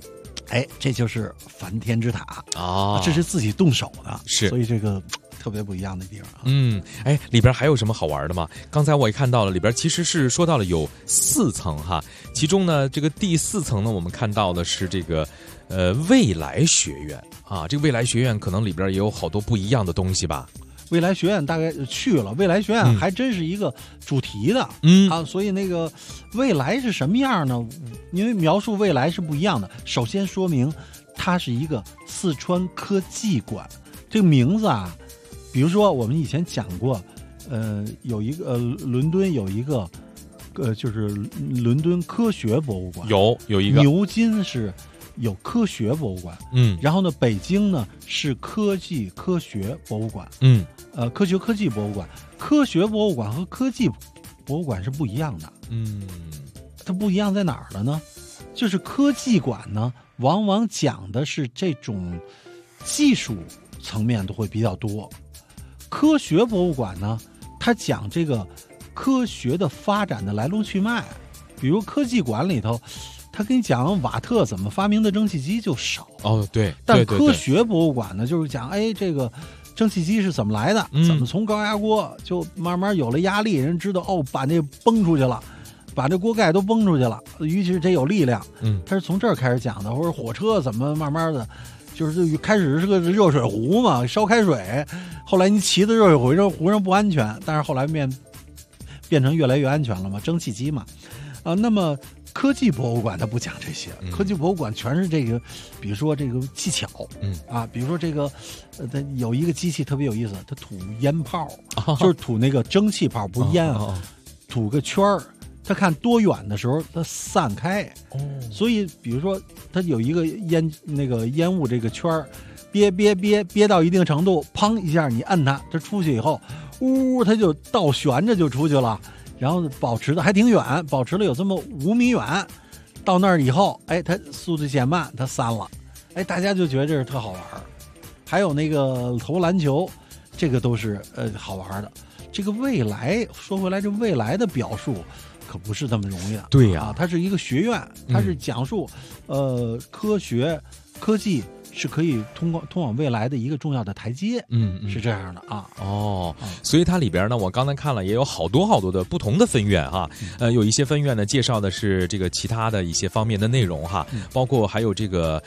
哎，这就是梵天之塔啊， 这是自己动手的， 是， 所以这个特别不一样的地方啊。 哎，里边还有什么好玩的吗？刚才我也看到了，里边其实是说到了有4层哈，其中呢，这个第4层呢，我们看到的是这个未来学院啊，这个未来学院可能里边也有好多不一样的东西吧。 未来学院大概去了，未来学院还真是一个主题的，所以那个未来是什么样呢？因为描述未来是不一样的。首先说明它是一个四川科技馆，这个名字啊，比如说我们以前讲过，有一个伦敦有一个就是伦敦科学博物馆， 有一个牛津是有科学博物馆，然后呢，北京呢是科学博物馆，科技博物馆，科学博物馆和科技博物馆是不一样的，它不一样在哪儿了呢？就是科技馆呢，往往讲的是这种技术层面都会比较多，科学博物馆呢，它讲这个科学的发展的来龙去脉，比如科技馆里头。他跟你讲瓦特怎么发明的蒸汽机就少对， 但科学博物馆呢，就是讲这个蒸汽机是怎么来的，怎么从高压锅就慢慢有了压力，人知道把那崩出去了，把这锅盖都崩出去了，于是这有力量，他是从这儿开始讲的，或者火车怎么慢慢的，就是开始是个热水壶嘛，烧开水，后来你骑的热水壶上不安全，但是后来变成越来越安全了嘛，蒸汽机嘛，那么。科技博物馆它不讲这些，科技博物馆全是这个，比如说这个技巧，比如说这个，它有一个机器特别有意思，它吐烟泡，就是吐那个蒸汽泡，不是烟啊，吐个圈儿，它看多远的时候它散开，所以比如说它有一个烟雾这个圈儿，憋到一定程度，砰一下你摁它出去以后，它就倒悬着就出去了。然后保持的还挺远，保持了有这么5米远，到那儿以后，它速度减慢，它散了，大家就觉得这是特好玩。还有那个投篮球，这个都是好玩的。这个未来说回来，这未来的表述可不是这么容易的。 对呀， 它是一个学院，它是讲述科学科技。是可以通往未来的一个重要的台阶，是这样的啊。 所以它里边呢，我刚才看了也有好多的不同的分院哈，有一些分院呢介绍的是这个其他的一些方面的内容哈，包括还有这个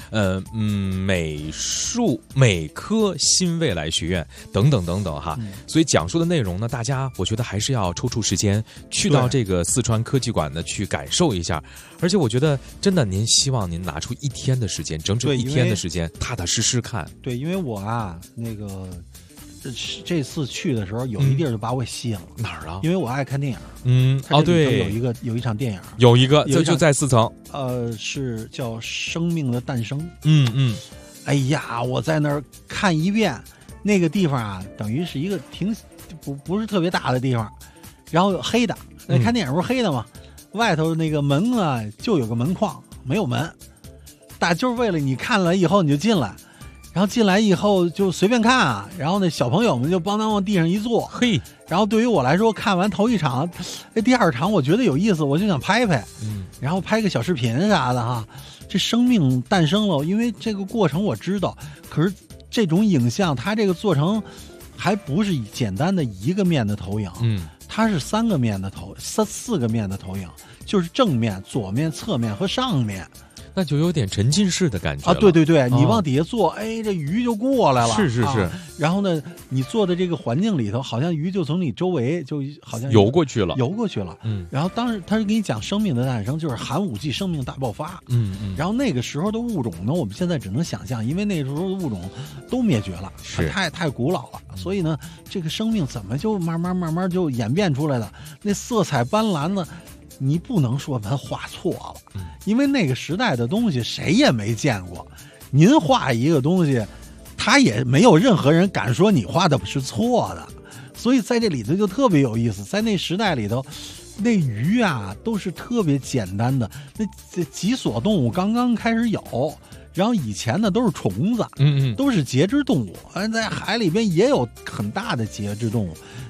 美科新未来学院等等哈，所以讲述的内容呢，大家我觉得还是要抽出时间去到这个四川科技馆呢去感受一下，而且我觉得真的希望您拿出1天的时间，整1天的时间。踏踏实实看， 对，因为我那个这次去的时候，有一地儿就把我吸引了， 哪儿啊？ 因为我爱看电影， 对， 有一场电影， 有一个就在4层， 是叫《生命的诞生》，哎呀，我在那儿看一遍，那个地方啊，等于是一个不是特别大的地方，然后黑的，看电影不是黑的吗？外头那个门啊，就有个门框，没有门。就是为了你看了以后你就进来，然后进来以后就随便看啊，然后那小朋友们就帮往地上一坐，然后对于我来说，看完头1场，第2场我觉得有意思，我就想拍，然后拍个小视频啥的哈。这生命诞生了，因为这个过程我知道，可是这种影像它这个做成还不是简单的1个面的投影，它是3个面的4个面的投影，就是正面、左面、侧面和上面。 那就有点沉浸式的感觉啊！对，你往底下坐，这鱼就过来了。 是。 然后呢，你坐的这个环境里头，好像鱼就从你周围，就好像游过去了。 然后当时他是给你讲生命的诞生，就是寒武纪生命大爆发。然后那个时候的物种呢，我们现在只能想象，因为那时候的物种都灭绝了，太古老了。所以呢，这个生命怎么就慢慢就演变出来的？那色彩斑斓呢？你不能说咱画错了，因为那个时代的东西谁也没见过。您画一个东西，他也没有任何人敢说你画的是错的。所以在这里头就特别有意思，在那时代里头，那鱼啊都是特别简单的，那脊索动物刚刚开始有。然后以前呢都是虫子，都是节肢动物，在海里边也有很大的节肢动物。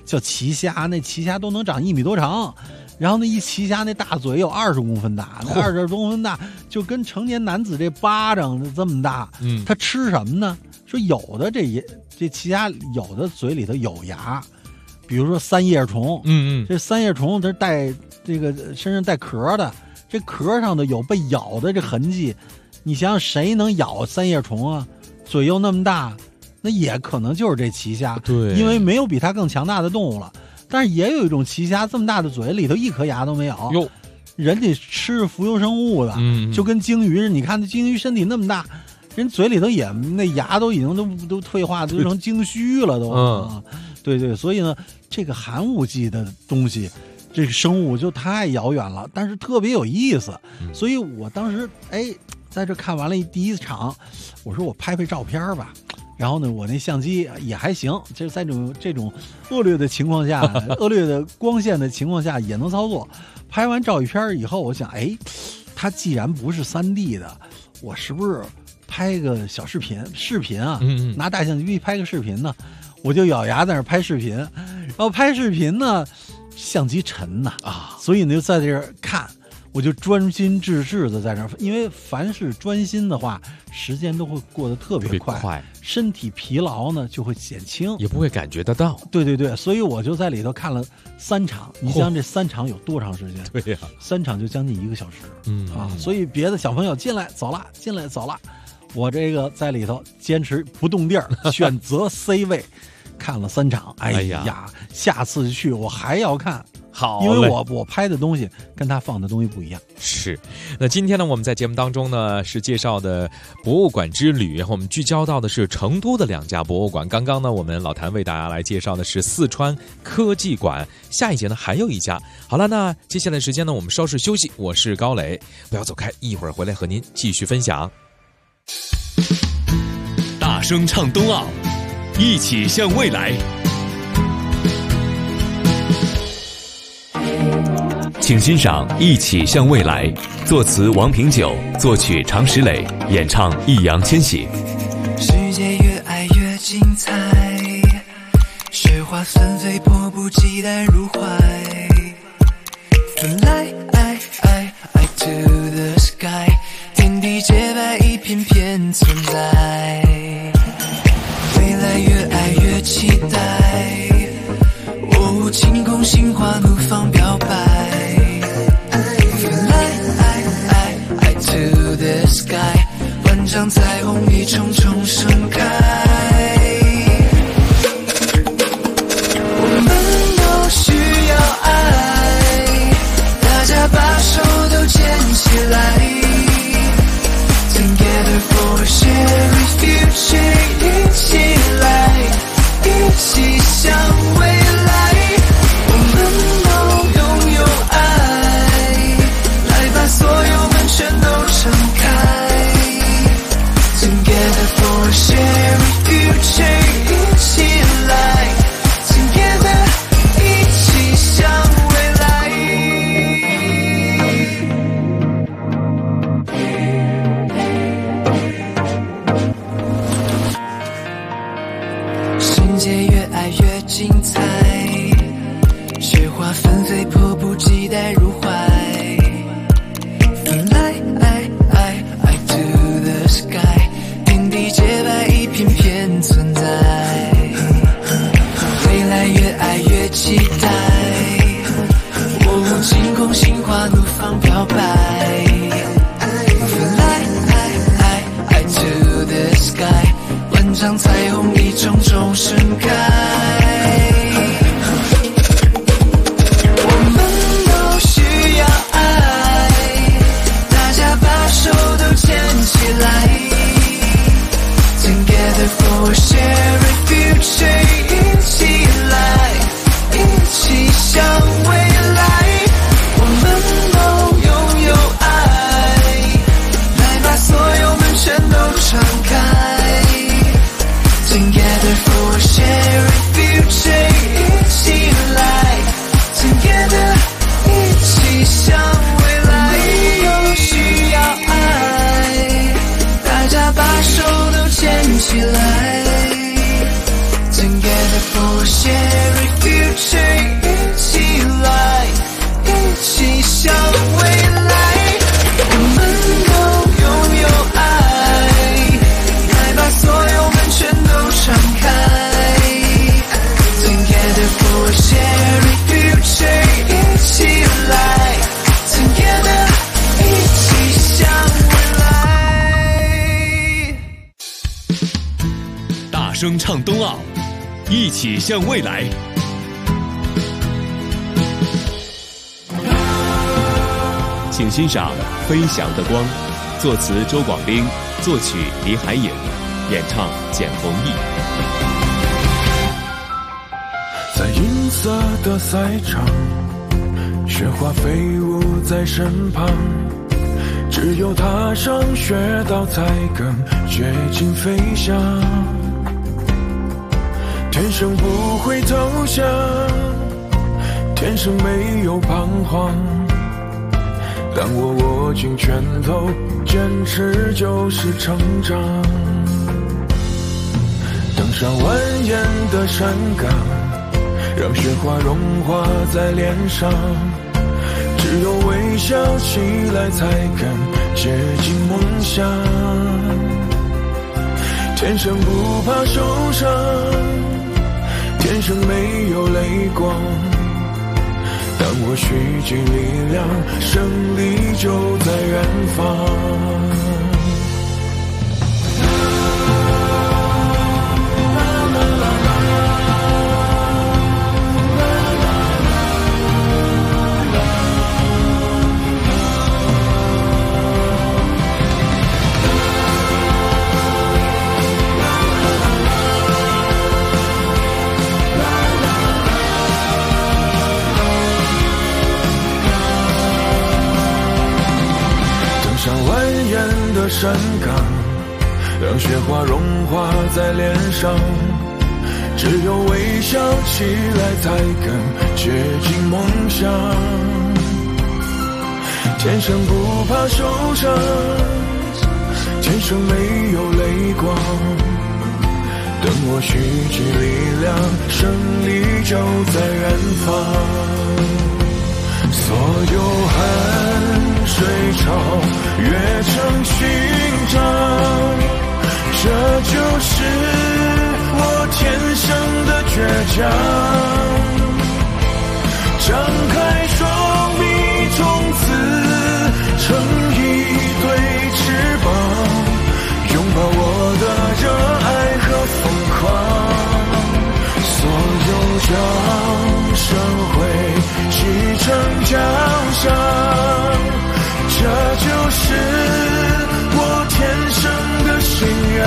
叫奇虾，那奇虾都能长1米多长，然后那一奇虾那大嘴有20公分大，那20多公分大就跟成年男子这巴掌这么大。它吃什么呢？说有的这奇虾有的嘴里头有牙，比如说3叶虫，这3叶虫它带这个身上带壳的，这壳上的有被咬的这痕迹，你想想谁能咬3叶虫啊？嘴又那么大，那也可能就是这奇虾。 对， 因为没有比它更强大的动物了。但是也有一种奇虾，这么大的嘴里头一颗牙都没有。 哟， 人家吃浮游生物的，就跟鲸鱼，你看那鲸鱼身体那么大，人嘴里头也那牙都已经都退化，都成鲸须了都。对，所以呢，这个寒武纪的东西，这个生物就太遥远了，但是特别有意思。所以我当时在这看完了第一场，我说我拍照片吧。然后呢，我那相机也还行，就是在这种恶劣的情况下，恶劣的光线的情况下也能操作。拍完照片以后，我想，它既然不是3D 的，我是不是拍个小视频啊？拿大相机拍个视频呢？我就咬牙在那拍视频，然后拍视频呢，相机沉呐所以呢就在这儿看。我就专心致志的在那儿，因为凡是专心的话，时间都会过得特别快，身体疲劳呢就会减轻， 也不会感觉得到。 对，所以我就在里头看了3场。你想这3场有多长时间？ 对呀 ，3场就将近1个小时。所以别的小朋友进来走了，我这个在里头坚持不动地儿，选择 C 位，看了3场。哎呀，下次去我还要看。 好， 因为我拍的东西跟他放的东西不一样。 是，那今天呢，我们在节目当中呢是介绍的博物馆之旅，我们聚焦到的是成都的2家博物馆。刚刚呢，我们老谭为大家来介绍的是四川科技馆，下一节呢还有一家。好了，那接下来时间呢，我们稍事休息。我是高磊，不要走开，一会儿回来和您继续分享。 大声唱冬奥，一起向未来。请欣赏《一起向未来》，作词王平久，作曲常石磊，演唱易烊千玺。 世界越爱越精彩，雪花纷飞，迫不及待入怀。Fly to the sky， 天地洁白，一片片存在。未来越爱越期待，晴空心花怒放表白。Fly to the sky， 万丈彩虹一重重盛开。我们都需要爱，大家把手都牵起来。Together for a shared future， 一起来，一起向未来。所有门全都敞开 Together for a shared future， 一起来 Together， 一起向未来。世界越爱越精彩，雪花纷飞，迫不及待入怀。存在，未来越爱越期待。晴空心花怒放表白。Fly to the sky， 万丈彩虹一重重盛开。我们都需要爱，大家把手都牵起来。Together for a shared future， 一起来，一起向未来。我们都拥有爱，来把所有门全都敞开。 声唱冬奥，一起向未来。请欣赏《飞翔的光》，作词周广兵，作曲李海颖，演唱简弘毅。 在银色的赛场，雪花飞舞在身旁，只有踏上雪道才更接近飞翔。天生不会投降，天生没有彷徨，当我握紧拳头，坚持就是成长。登上蜿蜒的山岗，让雪花融化在脸上，只有微笑起来才更接近梦想。天生不怕受伤，天生没有泪光，当我蓄积力量，胜利就在远方。的山岗，让雪花融化在脸上，只有微笑起来才更接近梦想。天生不怕受伤，天生没有泪光，等我蓄积力量，胜利就在远方。所有汗水潮越成勋章，这就是我天生的倔强。张开双臂，从此成一对翅膀，拥抱我的热爱和疯狂。所有掌声会启程奖赏，这就是我天生的信仰。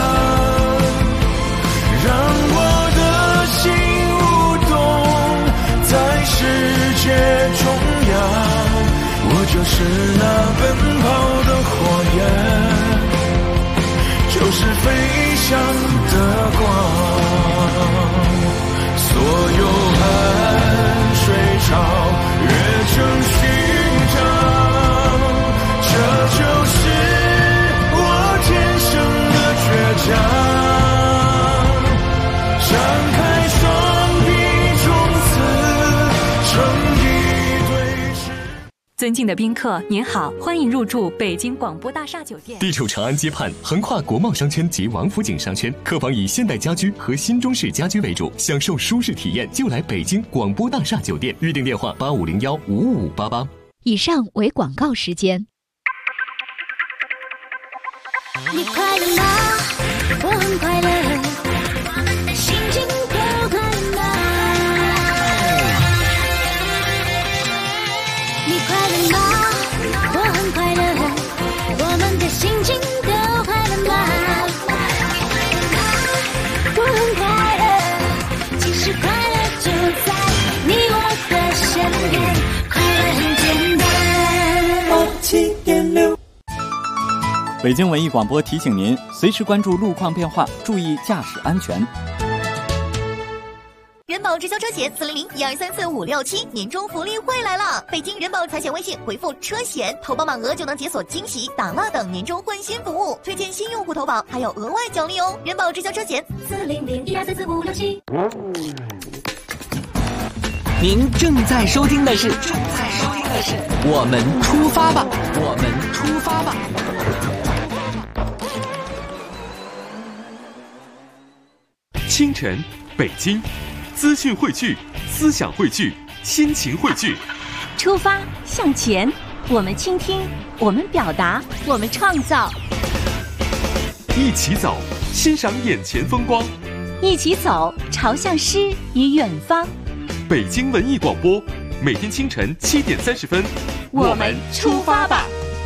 让我的心舞动在世界中央，我就是那奔跑的火焰，就是飞翔的光。所有汗水潮越成勋章，这就是我天生的倔强。张开双臂，从此成一对翅。 尊敬的宾客您好，欢迎入住北京广播大厦酒店。 地处长安街畔，横跨国贸商圈及王府井商圈，客房以现代家居和新中式家居为主，享受舒适体验就来北京广播大厦酒店。预订电话85015588。 以上为广告时间。 你快乐吗？我很快乐，心情都快乐吗？你快乐吗？我很快乐，我们的心情都快乐吗？我很快乐，其实快乐就在你我的身边，快乐很简单。7.6 北京文艺广播提醒您，随时关注路况变化，注意驾驶安全。 人保直销车险400-1234-567年终福利会来了！北京人保财险微信回复车险，投保满额就能解锁惊喜、打蜡等年终换新服务，推荐新用户投保还有额外奖励哦！人保直销车险400-1234-567。 您正在收听的是我们出发吧，我们出发吧。 清晨，北京，资讯汇聚，思想汇聚，心情汇聚。 出发向前，我们倾听，我们表达，我们创造。 一起走， 欣赏眼前风光， 一起走，朝向诗与远方。 北京文艺广播，每天清晨7点30分， 我们出发吧。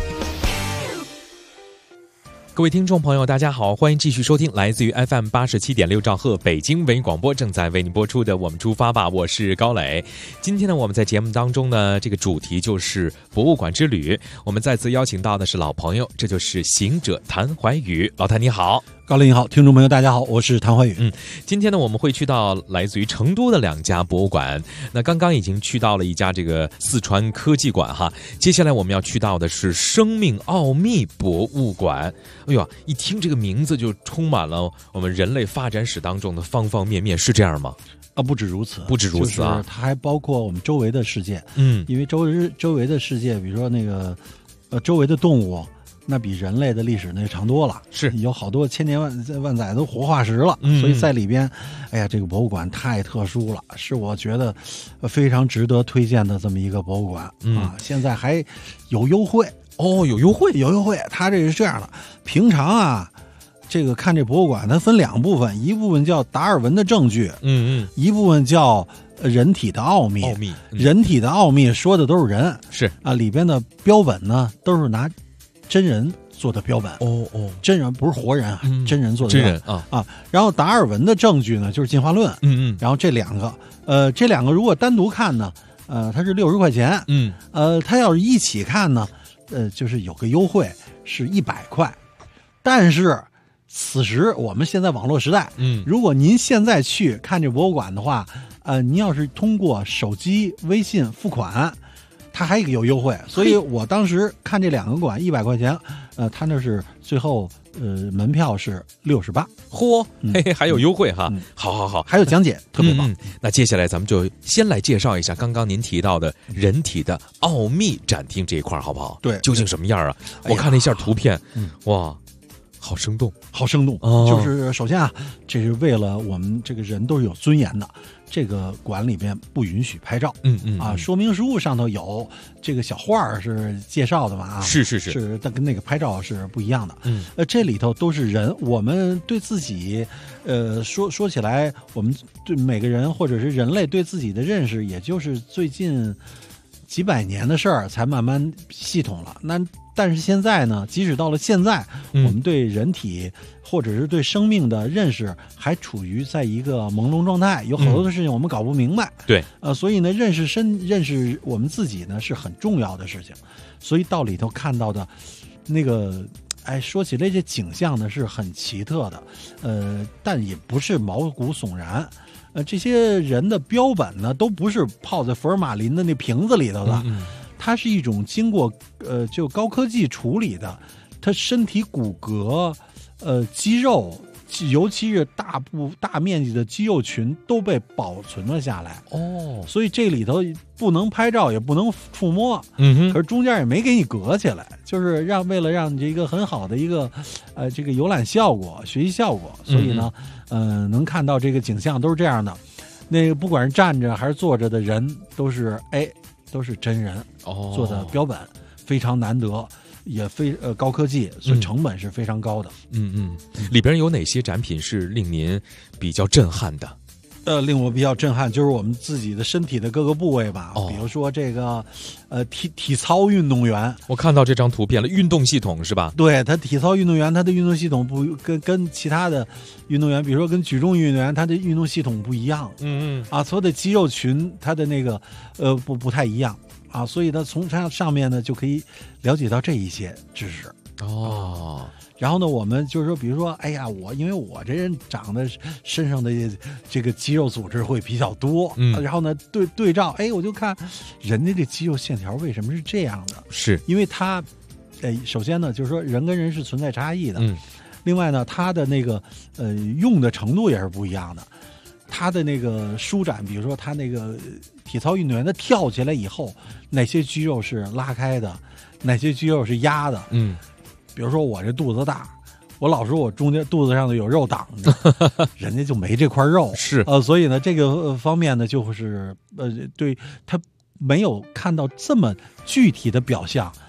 各位听众朋友大家好，欢迎继续收听来自于 FM 87.6兆赫北京文艺广播正在为您播出的我们出发吧，我是高磊。今天呢，我们在节目当中呢，这个主题就是博物馆之旅。我们再次邀请到的是老朋友，这就是行者谭怀宇。老谭你好。 高磊你好，听众朋友大家好，我是谭怀宇。 今天呢，我们会去到来自于成都的2家博物馆。那刚刚已经去到了一家这个四川科技馆哈，接下来我们要去到的是生命奥秘博物馆。哎呦，一听这个名字就充满了我们人类发展史当中的方方面面，是这样吗？ 不止如此， 不止如此啊， 就是它还包括我们周围的世界。因为周围的世界，比如说那个周围的动物。那比人类的历史那长多了， 是有好多千年万载都活化石了，所以在里边，哎呀，这个博物馆太特殊了，是我觉得非常值得推荐的这么一个博物馆啊！现在还有优惠哦，有优惠。 它这是这样的，平常啊，这个看这博物馆它分2部分，一部分叫达尔文的证据，一部分叫人体的奥秘。人体的奥秘说的都是人， 是啊，里边的标本呢都是拿真人做的标本真人不是活人啊，真人做的真人啊。 然后达尔文的证据呢就是进化论，然后这两个如果单独看呢，它是60块钱，它要是一起看呢，就是有个优惠是100块，但是此时我们现在网络时代，如果您现在去看这博物馆的话，您要是通过手机微信付款。它还有优惠，所以我当时看这2个馆100块钱，它那是最后门票是68， 嚯，还有优惠哈，好， 还有讲解，特别棒。 那接下来咱们就先来介绍一下刚刚您提到的人体的奥秘展厅这一块，好不好？ 对， 究竟什么样啊？我看了一下图片，哇。好生动， 就是首先啊，这是为了我们这个人都是有尊严的。这个馆里边不允许拍照，说明书上头有这个小画是介绍的嘛啊， 是， 但跟那个拍照是不一样的。这里头都是人，我们对自己，说起来，我们对每个人或者是人类对自己的认识，也就是最近几百年的事儿才慢慢系统了。但是现在呢，即使到了现在，我们对人体或者是对生命的认识还处于在一个朦胧状态，有好多的事情我们搞不明白。 对， 所以呢，认识我们自己呢是很重要的事情。所以到里头看到的那个，说起来这景象呢是很奇特的，但也不是毛骨悚然。这些人的标本呢，都不是泡在福尔马林的那瓶子里头的。它是一种经过就高科技处理的，它身体骨骼、肌肉，尤其是大面积的肌肉群都被保存了下来。所以这里头不能拍照，也不能触摸。可是中间也没给你隔起来，就是为了让这一个很好的一个这个游览效果、学习效果。所以呢，能看到这个景象都是这样的。那个不管是站着还是坐着的人，都是真人做的标本，非常难得，也高科技，所以成本是非常高的。 里边有哪些展品是令您比较震撼的？ 令我比较震撼就是我们自己的身体的各个部位吧，比如说这个体操运动员， 我看到这张图片了，运动系统是吧？ 对，他体操运动员，他的运动系统不跟其他的运动员，比如说跟举重运动员，他的运动系统不一样。所有的肌肉群，他的那个不太一样啊，所以呢，从上面呢就可以了解到这一些知识。然后呢，我们就是说，比如说，因为我这人长得身上的这个肌肉组织会比较多，然后呢，对照，我就看人家这肌肉线条为什么是这样的？ 是因为他，首先呢，就是说人跟人是存在差异的，另外呢，他的那个用的程度也是不一样的。他的那个舒展，比如说他那个体操运动员，他跳起来以后，哪些肌肉是拉开的，哪些肌肉是压的？比如说我这肚子大，我老说我中间肚子上的有肉挡着，人家就没这块肉， 是所以呢，这个方面呢，就是对他没有看到这么具体的表象。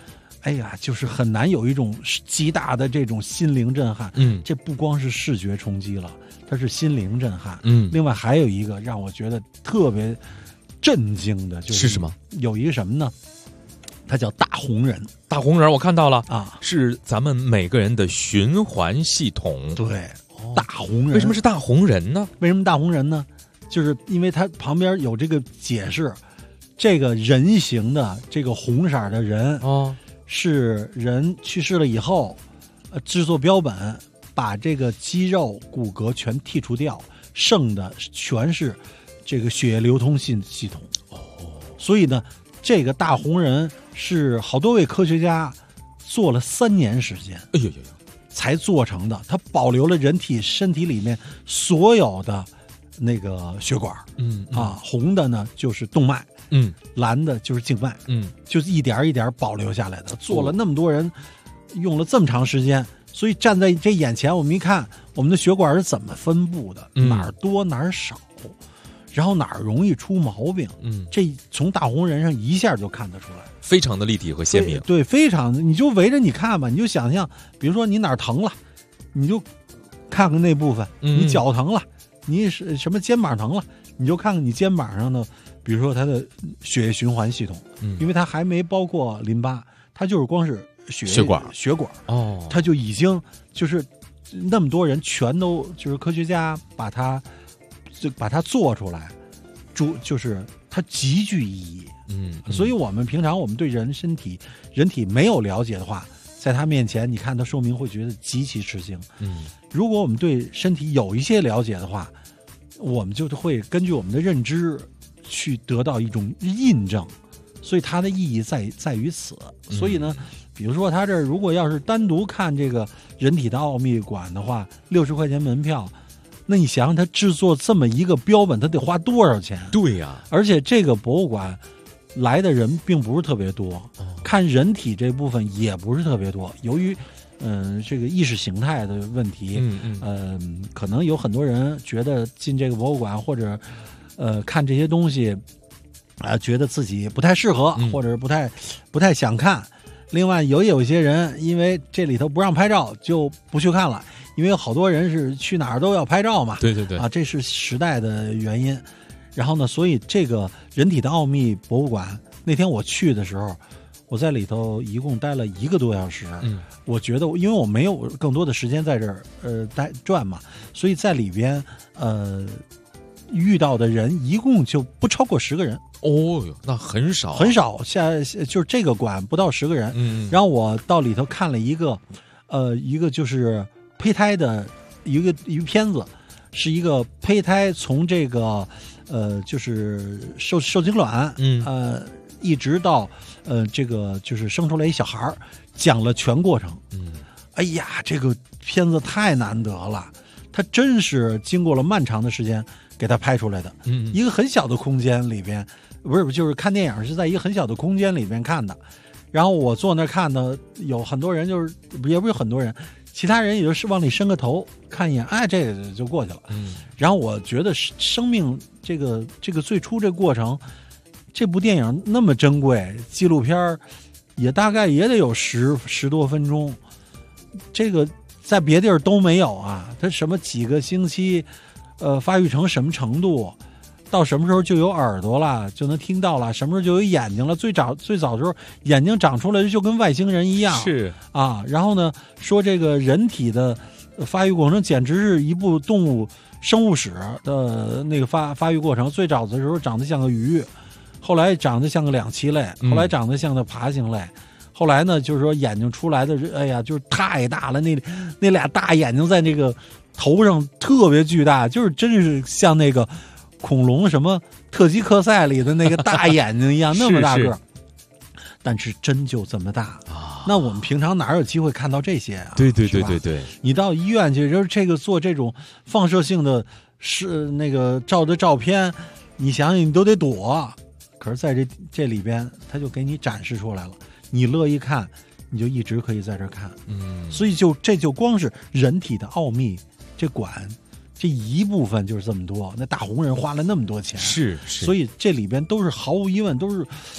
哎呀，就是很难有一种极大的这种心灵震撼。这不光是视觉冲击了，它是心灵震撼。另外还有一个让我觉得特别震惊的，就是什么？ 有一个什么呢？它叫大红人。 大红人我看到了啊， 是咱们每个人的循环系统。 对，大红人。 为什么是大红人呢？ 为什么大红人呢？就是因为它旁边有这个解释，这个人形的这个红色的人是人去世了以后，制作标本，把这个肌肉骨骼全剔除掉，剩的全是这个血液流通系统。所以呢，这个大红人是好多位科学家做了3年时间，才做成的。它保留了人体身体里面所有的那个血管，红的呢就是动脉，蓝的就是静脉，就是一点一点保留下来的。做了那么多人，用了这么长时间，所以站在这眼前，我们一看我们的血管是怎么分布的，哪儿多哪儿少，然后哪儿容易出毛病，这从大红人上一下就看得出来， 非常的立体和鲜明。 对，非常，你就围着你看吧，你就想象，比如说你哪儿疼了，你就看看那部分，你脚疼了，你是什么肩膀疼了，你就看看你肩膀上的，比如说它的血液循环系统，因为它还没包括淋巴，它就是光是血管它就已经就是那么多人全都就是科学家把它做出来，就是它极具意义。所以我们平常我们对人体没有了解的话，在他面前你看他说明会觉得极其吃惊。如果我们对身体有一些了解的话，我们就会根据我们的认知去得到一种印证，所以它的意义在于此。所以呢，比如说他这如果要是单独看这个人体的奥秘馆的话，60块钱门票，那你想想他制作这么一个标本他得花多少钱？ 对呀， 而且这个博物馆来的人并不是特别多，看人体这部分也不是特别多。由于这个意识形态的问题，可能有很多人觉得进这个博物馆或者看这些东西觉得自己不太适合，或者不太想看。另外有一些人因为这里头不让拍照就不去看了，因为好多人是去哪儿都要拍照嘛。 对这是时代的原因。然后呢，所以这个人体的奥秘博物馆那天我去的时候，我在里头一共待了1个多小时。我觉得因为我没有更多的时间在这儿转嘛，所以在里边遇到的人一共就不超过10个人。 那很少很少，就是这个馆不到10个人。然后我到里头看了一个就是胚胎的一个片子，是一个胚胎从这个就是受精卵一直到这个就是生出来一小孩，讲了全过程。哎呀，这个片子太难得了，它真是经过了漫长的时间给它拍出来的。一个很小的空间里边，不是就是看电影是在一个很小的空间里边看的。然后我坐那看的，有很多人就是也不是很多人，其他人也就是往里伸个头看一眼，这个就过去了。然后我觉得生命这个最初这过程，这部电影那么珍贵，纪录片也大概也得有十多分钟，这个在别地儿都没有啊。它什么几个星期，发育成什么程度，到什么时候就有耳朵了，就能听到了，什么时候就有眼睛了。最早的时候，眼睛长出来就跟外星人一样。 是啊，然后呢，说这个人体的发育过程简直是一部动物生物史的那个发育过程。最早的时候长得像个鱼，后来长得像个两栖类，后来长得像个爬行类，后来呢，就是说眼睛出来的，哎呀，就是太大了，那俩大眼睛在那个头上特别巨大，就是真是像那个恐龙什么特级克赛里的那个大眼睛一样，那么大个。但是真就这么大啊！那我们平常哪有机会看到这些啊？ 对， 你到医院去，就是这个做这种放射性的那个照的照片，你想想你都得躲。可是在这里边，他就给你展示出来了，你乐意看，你就一直可以在这看。所以这就光是人体的奥秘，这馆这一部分就是这么多。那大红人花了那么多钱， 是， 所以这里边都是毫无疑问都是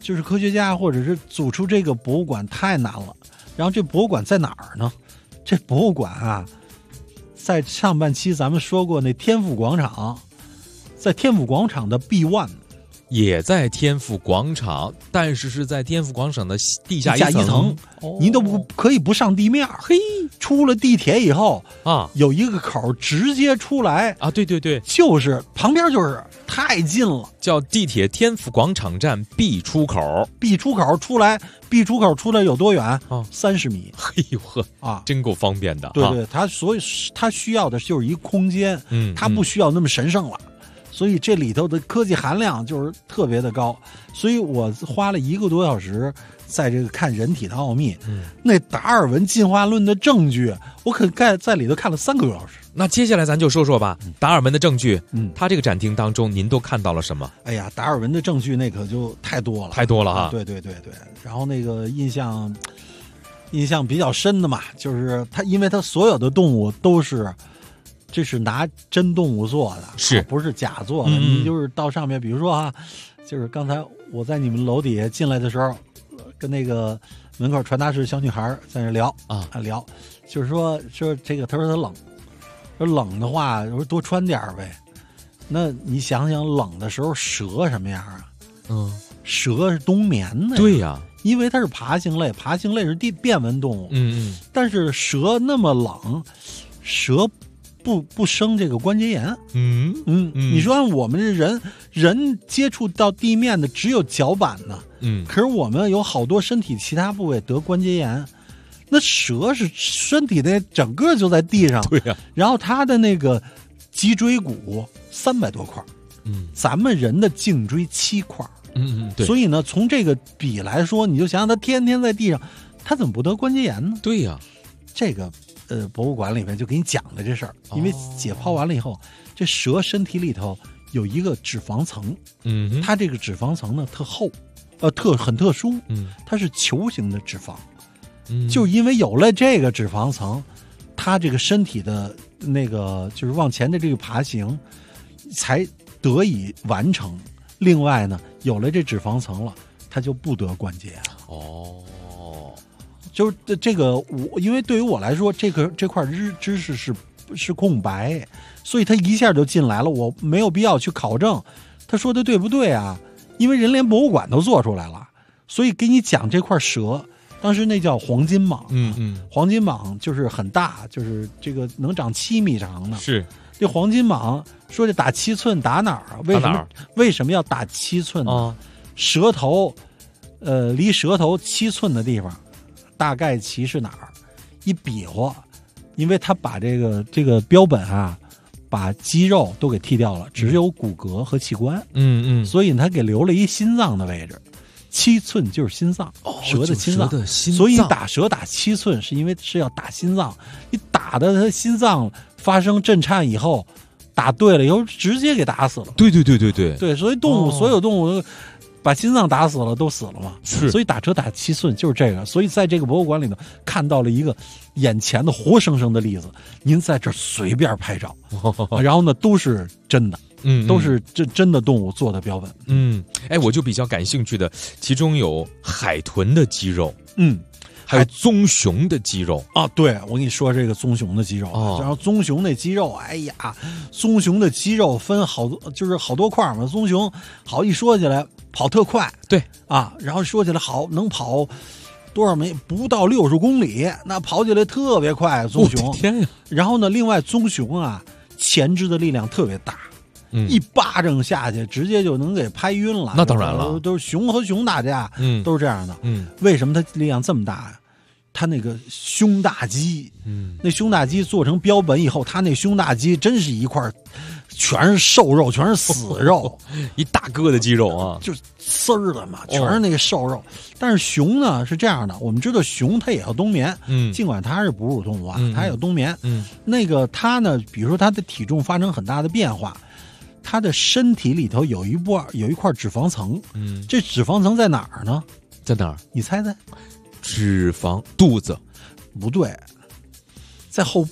就是科学家或者是组出这个博物馆太难了。然后这博物馆在哪儿呢？这博物馆啊，在上半期咱们说过那天府广场，在天府广场的 B1。 也在天府广场，但是在天府广场的地下一层， 您都不可以不上地面。嘿，出了地铁以后啊， 有一个口直接出来啊，对对对， 就是旁边就是太近了， 叫地铁天府广场站 B 出口。 B 出口出来 ，B 出口出来有多远啊？30米。 嘿呦呵啊， 真够方便的。 对对，所以他需要的就是一空间，他不需要那么神圣了。所以这里头的科技含量就是特别的高，所以我花了1个多小时在这个看人体的奥秘。那达尔文进化论的证据，我可在里头看了3个多小时。 那接下来咱就说说吧，达尔文的证据。他这个展厅当中，您都看到了什么？ 哎呀，达尔文的证据那可就太多了， 太多了哈。 对对对对，然后那个印象比较深的嘛，就是因为他所有的动物都是。这是拿真动物做的， 是不是假做的？你就是到上面，比如说啊，就是刚才我在你们楼底下进来的时候，跟那个门口传达室小女孩在那聊聊，就是说这个，他说他冷，说冷的话，我说多穿点呗。那你想想，冷的时候蛇什么样啊？蛇是冬眠的， 对呀， 因为它是爬行类，爬行类是变温动物，但是蛇那么冷，蛇。不生这个关节炎，你说按我们这人接触到地面的只有脚板呢，可是我们有好多身体其他部位得关节炎，那蛇是身体的整个就在地上， 对呀， 然后它的那个脊椎骨300多块，咱们人的颈椎7块， 对， 所以呢，从这个比来说，你就想想他天天在地上，他怎么不得关节炎呢？ 对呀， 这个。博物馆里面就给你讲的这事儿，因为解剖完了以后，这蛇身体里头有一个脂肪层，它这个脂肪层呢特厚，很特殊，它是球形的脂肪，就因为有了这个脂肪层，它这个身体的那个就是往前的这个爬行才得以完成。另外呢，有了这脂肪层了，它就不得关节了。就是这个，因为对于我来说，这块知识是空白，所以他一下就进来了，我没有必要去考证他说的对不对啊？因为人连博物馆都做出来了，所以给你讲这块蛇，当时那叫黄金蟒，黄金蟒就是很大，就是这个能长7米长的。 是这黄金蟒说这打7寸打哪儿啊？为什么要打7寸呢？舌头，离舌头7寸的地方。大概其是哪儿？一比划，因为他把这个标本啊，把肌肉都给剔掉了，只有骨骼和器官。所以他给留了一心脏的位置，7寸就是心脏，蛇的心脏。所以打蛇打7寸，是因为是要打心脏。你打的他心脏发生震颤以后，打对了以后直接给打死了。 对， 所以所有动物都。把心脏打死了都死了嘛，所以打蛇打7寸就是这个，所以在这个博物馆里头看到了一个眼前的活生生的例子，您在这随便拍照，然后呢都是真的，都是真的动物做的标本。 我就比较感兴趣的，其中有海豚的肌肉，还有棕熊的肌肉啊。对，我跟你说这个棕熊的肌肉，然后棕熊那肌肉，哎呀，棕熊的肌肉分好多，就是好多块嘛。棕熊好一说起来跑特快， 对啊，然后说起来好能跑多少米，不到60公里，那跑起来特别快。棕熊， 天呀！ 然后呢，另外棕熊啊，前肢的力量特别大。一巴掌下去，直接就能给拍晕了。 那当然了， 都是熊和熊打架，都是这样的。为什么它力量这么大呀？它那个胸大肌，那胸大肌做成标本以后，它那胸大肌真是一块全是瘦肉，全是死肉， 一大个的肌肉啊， 就丝儿的嘛，全是那个瘦肉。但是熊呢是这样的，我们知道熊它也要冬眠，尽管它是哺乳动物啊，它也要冬眠。那个它呢，比如说它的体重发生很大的变化。它的身体里头有一块脂肪层，这脂肪层在哪儿呢？ 在哪儿？ 你猜猜？ 脂肪肚子？ 不对，在后背。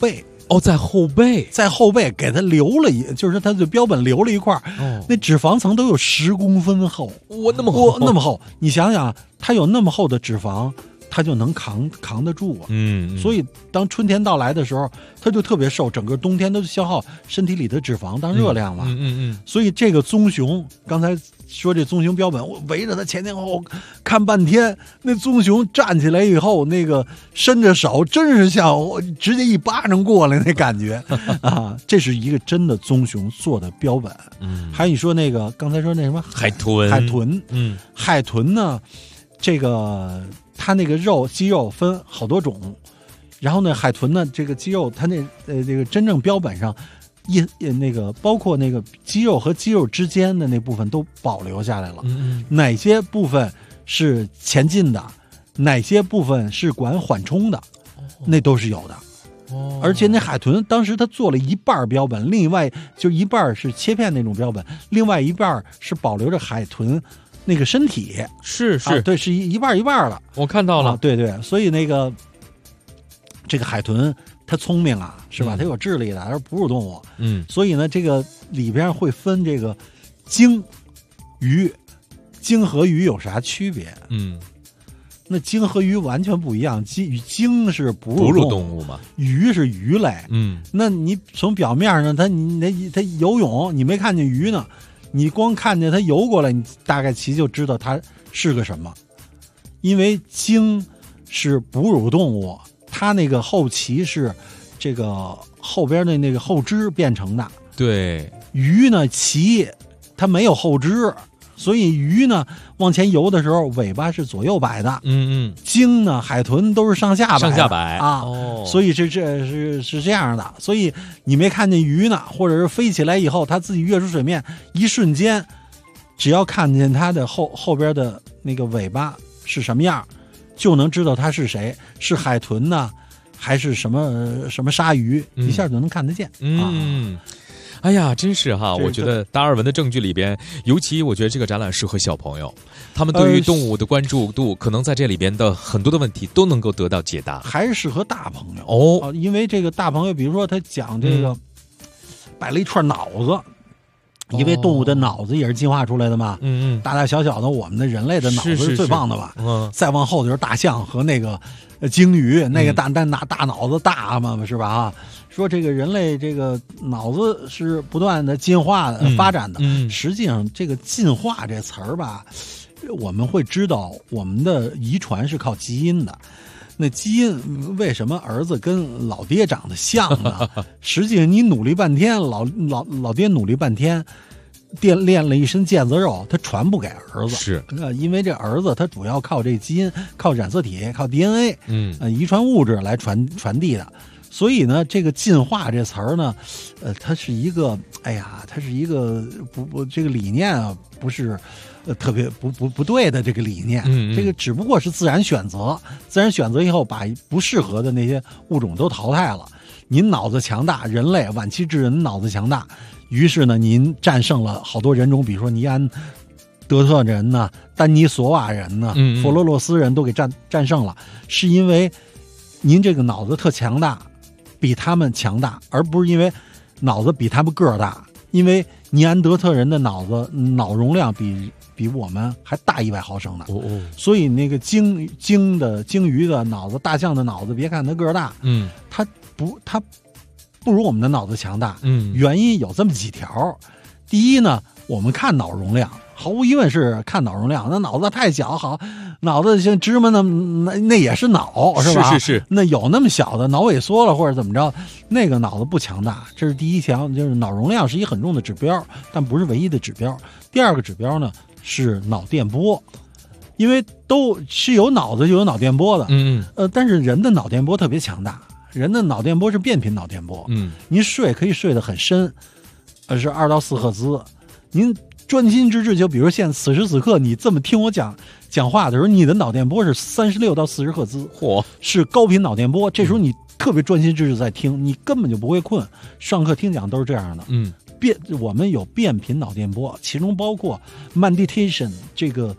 在后背， 在后背给它留了就是它的标本留了一块，那脂肪层都有10公分厚， 那么厚， 那么厚，你想想，它有那么厚的脂肪，它就能扛得住啊。所以当春天到来的时候，它就特别瘦，整个冬天都消耗身体里的脂肪当热量了。所以这个棕熊，刚才说这棕熊标本，我围着它前前后后看半天，那棕熊站起来以后，那个伸着手，真是像直接一巴掌过来那感觉啊！这是一个真的棕熊做的标本。还有你说那个刚才说那什么海豚， 海豚呢，这个它那个肌肉分好多种，然后呢，海豚呢这个肌肉，它这个真正标本上。那个包括那个肌肉和肌肉之间的那部分都保留下来了，哪些部分是前进的，哪些部分是管缓冲的，那都是有的。而且那海豚当时他做了一半标本，另外就一半是切片那种标本，另外一半是保留着海豚那个身体， 是对，是一半一半了。 我看到了， 对，所以那个这个海豚。它聪明啊，是吧？它有智力的，它是哺乳动物。所以呢，这个里边会分这个鲸、鱼，鲸和鱼有啥区别？那鲸和鱼完全不一样，鲸是哺乳动物嘛， 鱼是鱼类。那你从表面上，它游泳，你没看见鱼呢，你光看见它游过来，你大概其就知道它是个什么，因为鲸是哺乳动物。它那个后鳍是这个后边的那个后肢变成的。 对， 鱼呢鳍它没有后肢，所以鱼呢往前游的时候尾巴是左右摆的。鲸呢海豚都是上下摆啊。所以是这样的。所以你没看见鱼呢，或者是飞起来以后它自己跃出水面，一瞬间只要看见它的后边的那个尾巴是什么样，就能知道它是谁，是海豚呢，还是什么鲨鱼，一下就能看得见。 哎呀，真是哈！我觉得达尔文的证据里边，尤其我觉得这个展览适合小朋友，他们对于动物的关注度，可能在这里边的很多的问题都能够得到解答。 还是适合大朋友因为这个大朋友，比如说他讲这个摆了一串脑子。因为动物的脑子也是进化出来的嘛，大大小小的，我们的人类的脑子是最棒的吧？再往后就是大象和那个鲸鱼，那个大脑子大嘛，是吧？说这个人类这个脑子是不断的进化的发展的，实际上这个进化这词儿吧，我们会知道我们的遗传是靠基因的。那基因为什么儿子跟老爹长得像呢？实际上你努力半天，老爹努力半天，练了一身腱子肉，他传不给儿子。 是因为这儿子他主要靠这基因，靠染色体，靠 DNA，遗传物质来传递的。所以呢，这个进化这词儿呢，它是一个，它是一个这个理念啊，不是。特别不对的这个理念，这个只不过是自然选择以后把不适合的那些物种都淘汰了。您脑子强大，人类晚期智人脑子强大，于是呢，您战胜了好多人种，比如说尼安德特人呢、丹尼索瓦人呢、佛罗洛斯人都给战胜了，是因为您这个脑子特强大，比他们强大，而不是因为脑子比他们个儿大。因为尼安德特人的脑容量比我们还大100毫升呢，所以那个鲸鱼的脑子，大象的脑子，别看它个儿大，它不如我们的脑子强大，原因有这么几条。第一呢，我们看脑容量，毫无疑问是看脑容量，那脑子太小，好，脑子像芝麻那也是脑，是吧？ 是。 那有那么小的脑萎缩了或者怎么着，那个脑子不强大，这是第一条，就是脑容量是一很重的指标，但不是唯一的指标。第二个指标呢是脑电波，因为都是有脑子就有脑电波的，但是人的脑电波特别强大，人的脑电波是变频脑电波，您睡可以睡得很深，是2到4赫兹，您专心致志，就比如此时此刻你这么听我讲话的时候，你的脑电波是36到40赫兹，是高频脑电波，这时候你特别专心致志在听，你根本就不会困。上课听讲都是这样的，我们有变频脑电波，其中包括 meditation 这个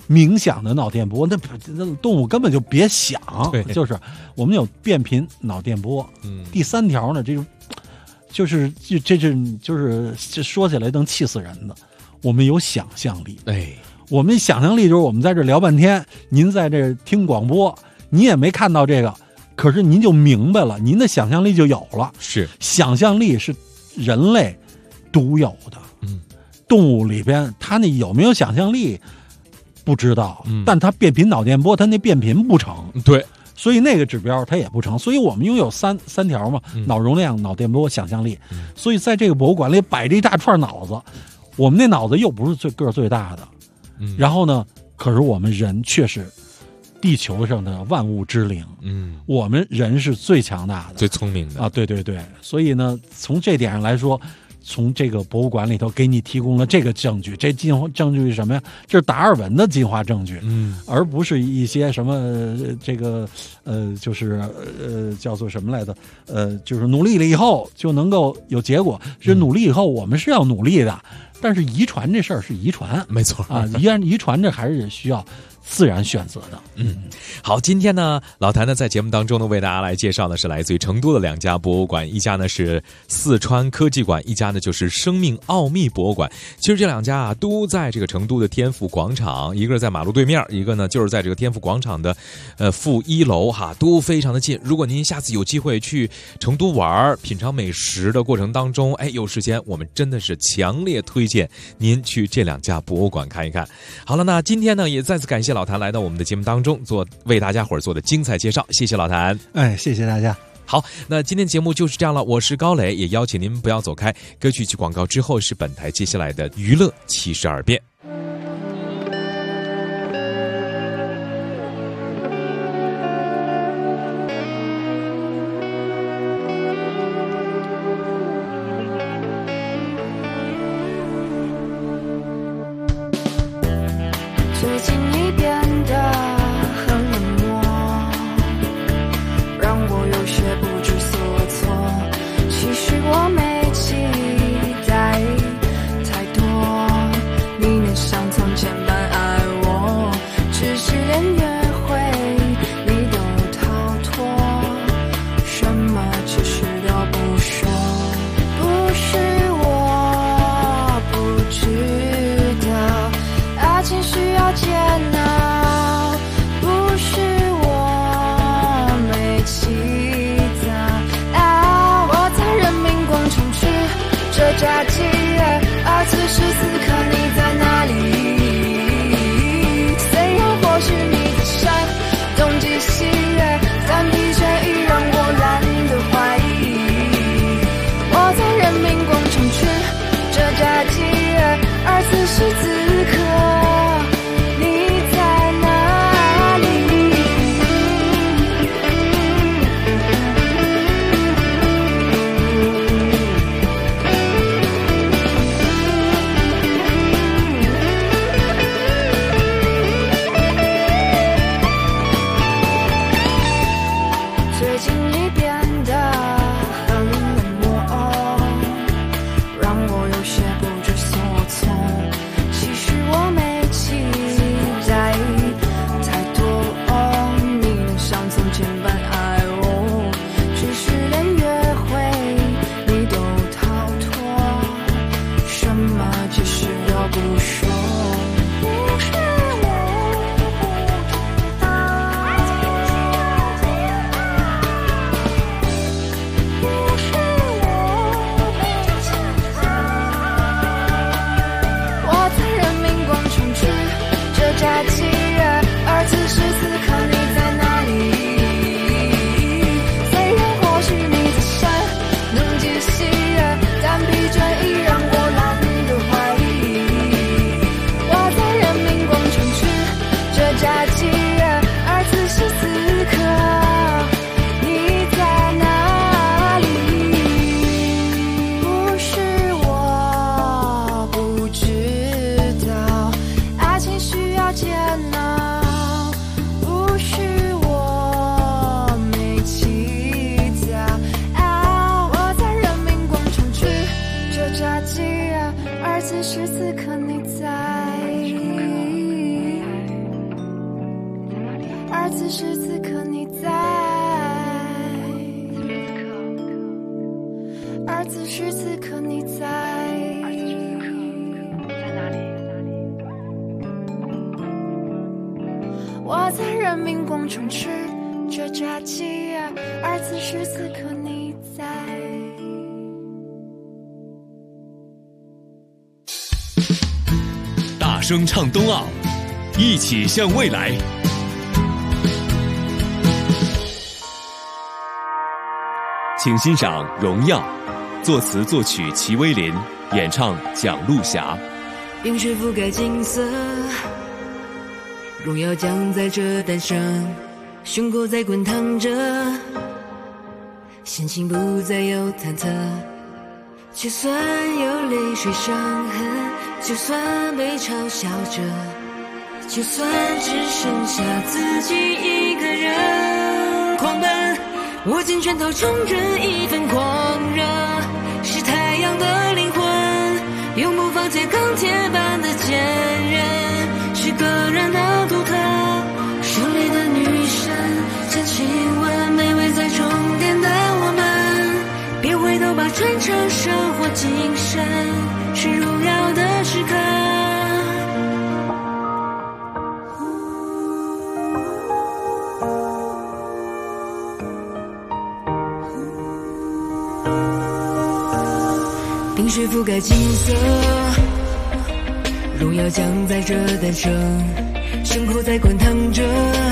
冥想的脑电波，那动物根本就别想。就是我们有变频脑电波。第3条呢，这说起来能气死人的，我们有想象力。我们想象力就是我们在这聊半天，您在这听广播，你也没看到这个，可是您就明白了，您的想象力就有了。 是， 想象力是人类独有的。动物里边它那有没有想象力不知道，但它变频脑电波，它那变频不成。 对， 所以那个指标它也不成。所以我们拥有三条嘛，脑容量、脑电波、想象力。所以在这个博物馆里摆着一大串脑子，我们那脑子又不是个儿最大的。然后呢，可是我们人却是地球上的万物之灵。我们人是最强大的、 最聪明的啊！对对对，所以呢，从这点上来说，从这个博物馆里头给你提供了这个证据。这进化证据是什么呀？这是达尔文的进化证据，而不是一些什么就是叫做什么来的？就是努力了以后就能够有结果。是努力以后，我们是要努力的，但是遗传这事儿是遗传， 没错啊，遗传这还是需要自然选择的。 好，今天呢，老谭呢在节目当中呢为大家来介绍的是来自于成都的2家博物馆，一家呢是四川科技馆，一家呢就是生命奥秘博物馆。其实这2家啊都在这个成都的天府广场，一个是在马路对面，一个呢就是在这个天府广场的负1楼哈，都非常的近。如果您下次有机会去成都玩，品尝美食的过程当中，有时间，我们真的是强烈推荐您去这2家博物馆看一看。好了，那今天呢也再次感谢老谭来到我们的节目当中为大家伙儿做的精彩介绍，谢谢老谭。 谢谢大家。 好，那今天节目就是这样了，我是高磊，也邀请您不要走开，歌曲去广告之后是本台接下来的娱乐72变。 最近你变得很冷漠，让我有些不知所措。其实我没期待太多，你能像从前般爱我，只是连约会你都逃脱，什么其实都不说。不是我不知道爱情需要煎熬，不是我没起早我在人民广场吃着炸鸡，此时此刻你在哪里？虽然或许你在山东极西，但疲倦已让我懒得怀疑。我在人民广场吃着炸鸡，此时此刻此时此刻你在此时此刻你在，而此时此刻你在哪里？我在人民广场吃着炸鸡，而此时此刻你在。 大声唱冬奥，一起向未来。请欣赏《荣耀》，作词作曲齐威林，演唱蒋璐霞。 冰雪覆盖金色，荣耀将在这诞生，胸口在滚烫着，心情不再有忐忑，就算有泪水伤痕，就算被嘲笑着，就算只剩下自己一个人狂奔，握紧拳头冲着一份狂热，是太阳的灵魂，永不放弃钢铁般的坚韧，是个人的独特，胜利的女神，将亲吻卑微在终点的我们，别回头吧，传承生活精神，是荣耀的时刻。冰雪覆盖金色，荣耀将在这诞生，胸口在滚烫着，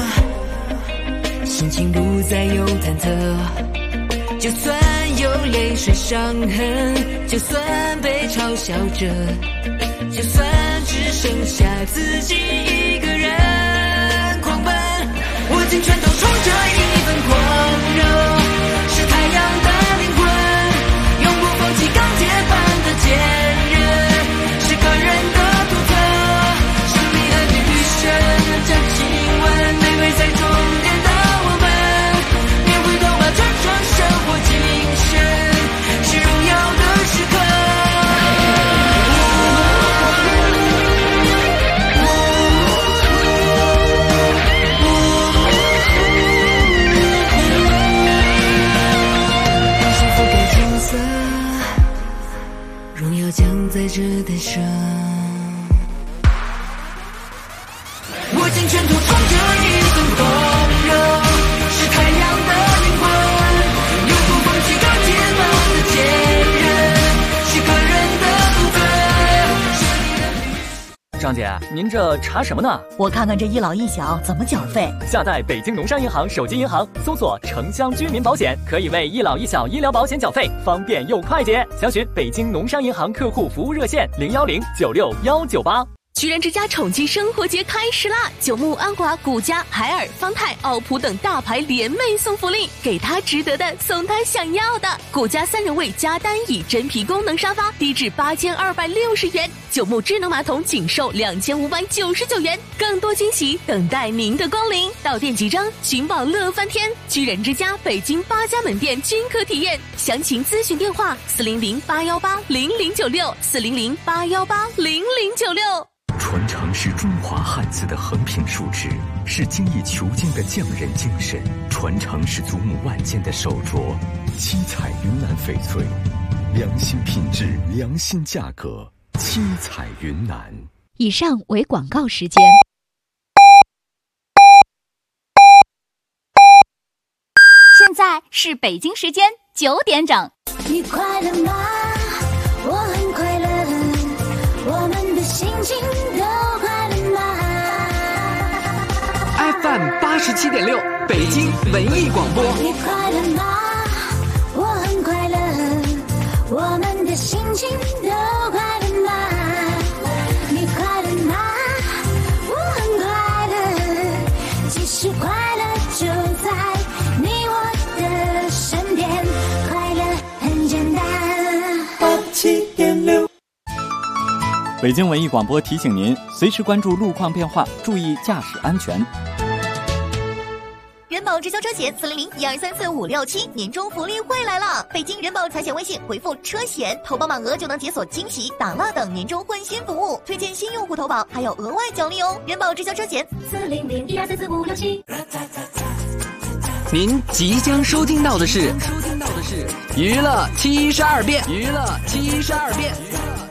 心情不再有忐忑，就算有泪水伤痕，就算被嘲笑着，就算只剩下自己一个人狂奔，握紧拳头冲着一份狂热，是太阳的灵魂，永不放弃钢铁般的坚韧，是个人的独特，胜利的女神，将亲吻卑微在终点的我们，别回头吧，传承生活精神，是荣耀的时刻。荣耀将在这诞生，握紧拳头冲着一份狂热，是太阳的灵魂，永不放弃钢铁般的坚韧，是个人的独特。 张姐，您这查什么呢？ 我看看这一老一小怎么缴费。 下载北京农商银行手机银行，搜索城乡居民保险，可以为一老一小医疗保险缴费，方便又快捷。详询北京农商银行客户服务热线010961198。 居然之家宠妻生活节开始啦！九牧、安华、古家、海尔、方太、奥普等大牌联袂送福利，给他值得的，送他想要的。古家3人位加单椅真皮功能沙发低至8260元，九牧智能马桶仅售2599元，更多惊喜等待您的光临。到店即张，寻宝乐翻天！居然之家北京8家门店均可体验，详情咨询电话400-818-0096，400-818-0096。 传承是中华汉字的横平竖直，是精益求精的匠人精神；传承是祖母万件的手镯，七彩云南翡翠，良心品质，良心价格，七彩云南。 以上为广告时间。 现在是北京时间9点整。 你快乐吗？我很快乐，我们的心情都快乐吗 ？FM 87.6，北京文艺广播。 你快乐吗？我很快乐，我们的心情都快乐吗？你快乐吗？我很快乐，其实快乐就在你我的身边，快乐很简单。87.6。 北京文艺广播提醒您，随时关注路况变化，注意驾驶安全。 人人保直销车险400-1234-567，年终福利会来了！北京人保财险微信回复车险，投保满额就能解锁惊喜、打蜡等年终换新服务，推荐新用户投保还有额外奖励哦！人保直销车险 400-1234-567。 您即将收听到的是娱乐72变，娱乐72变。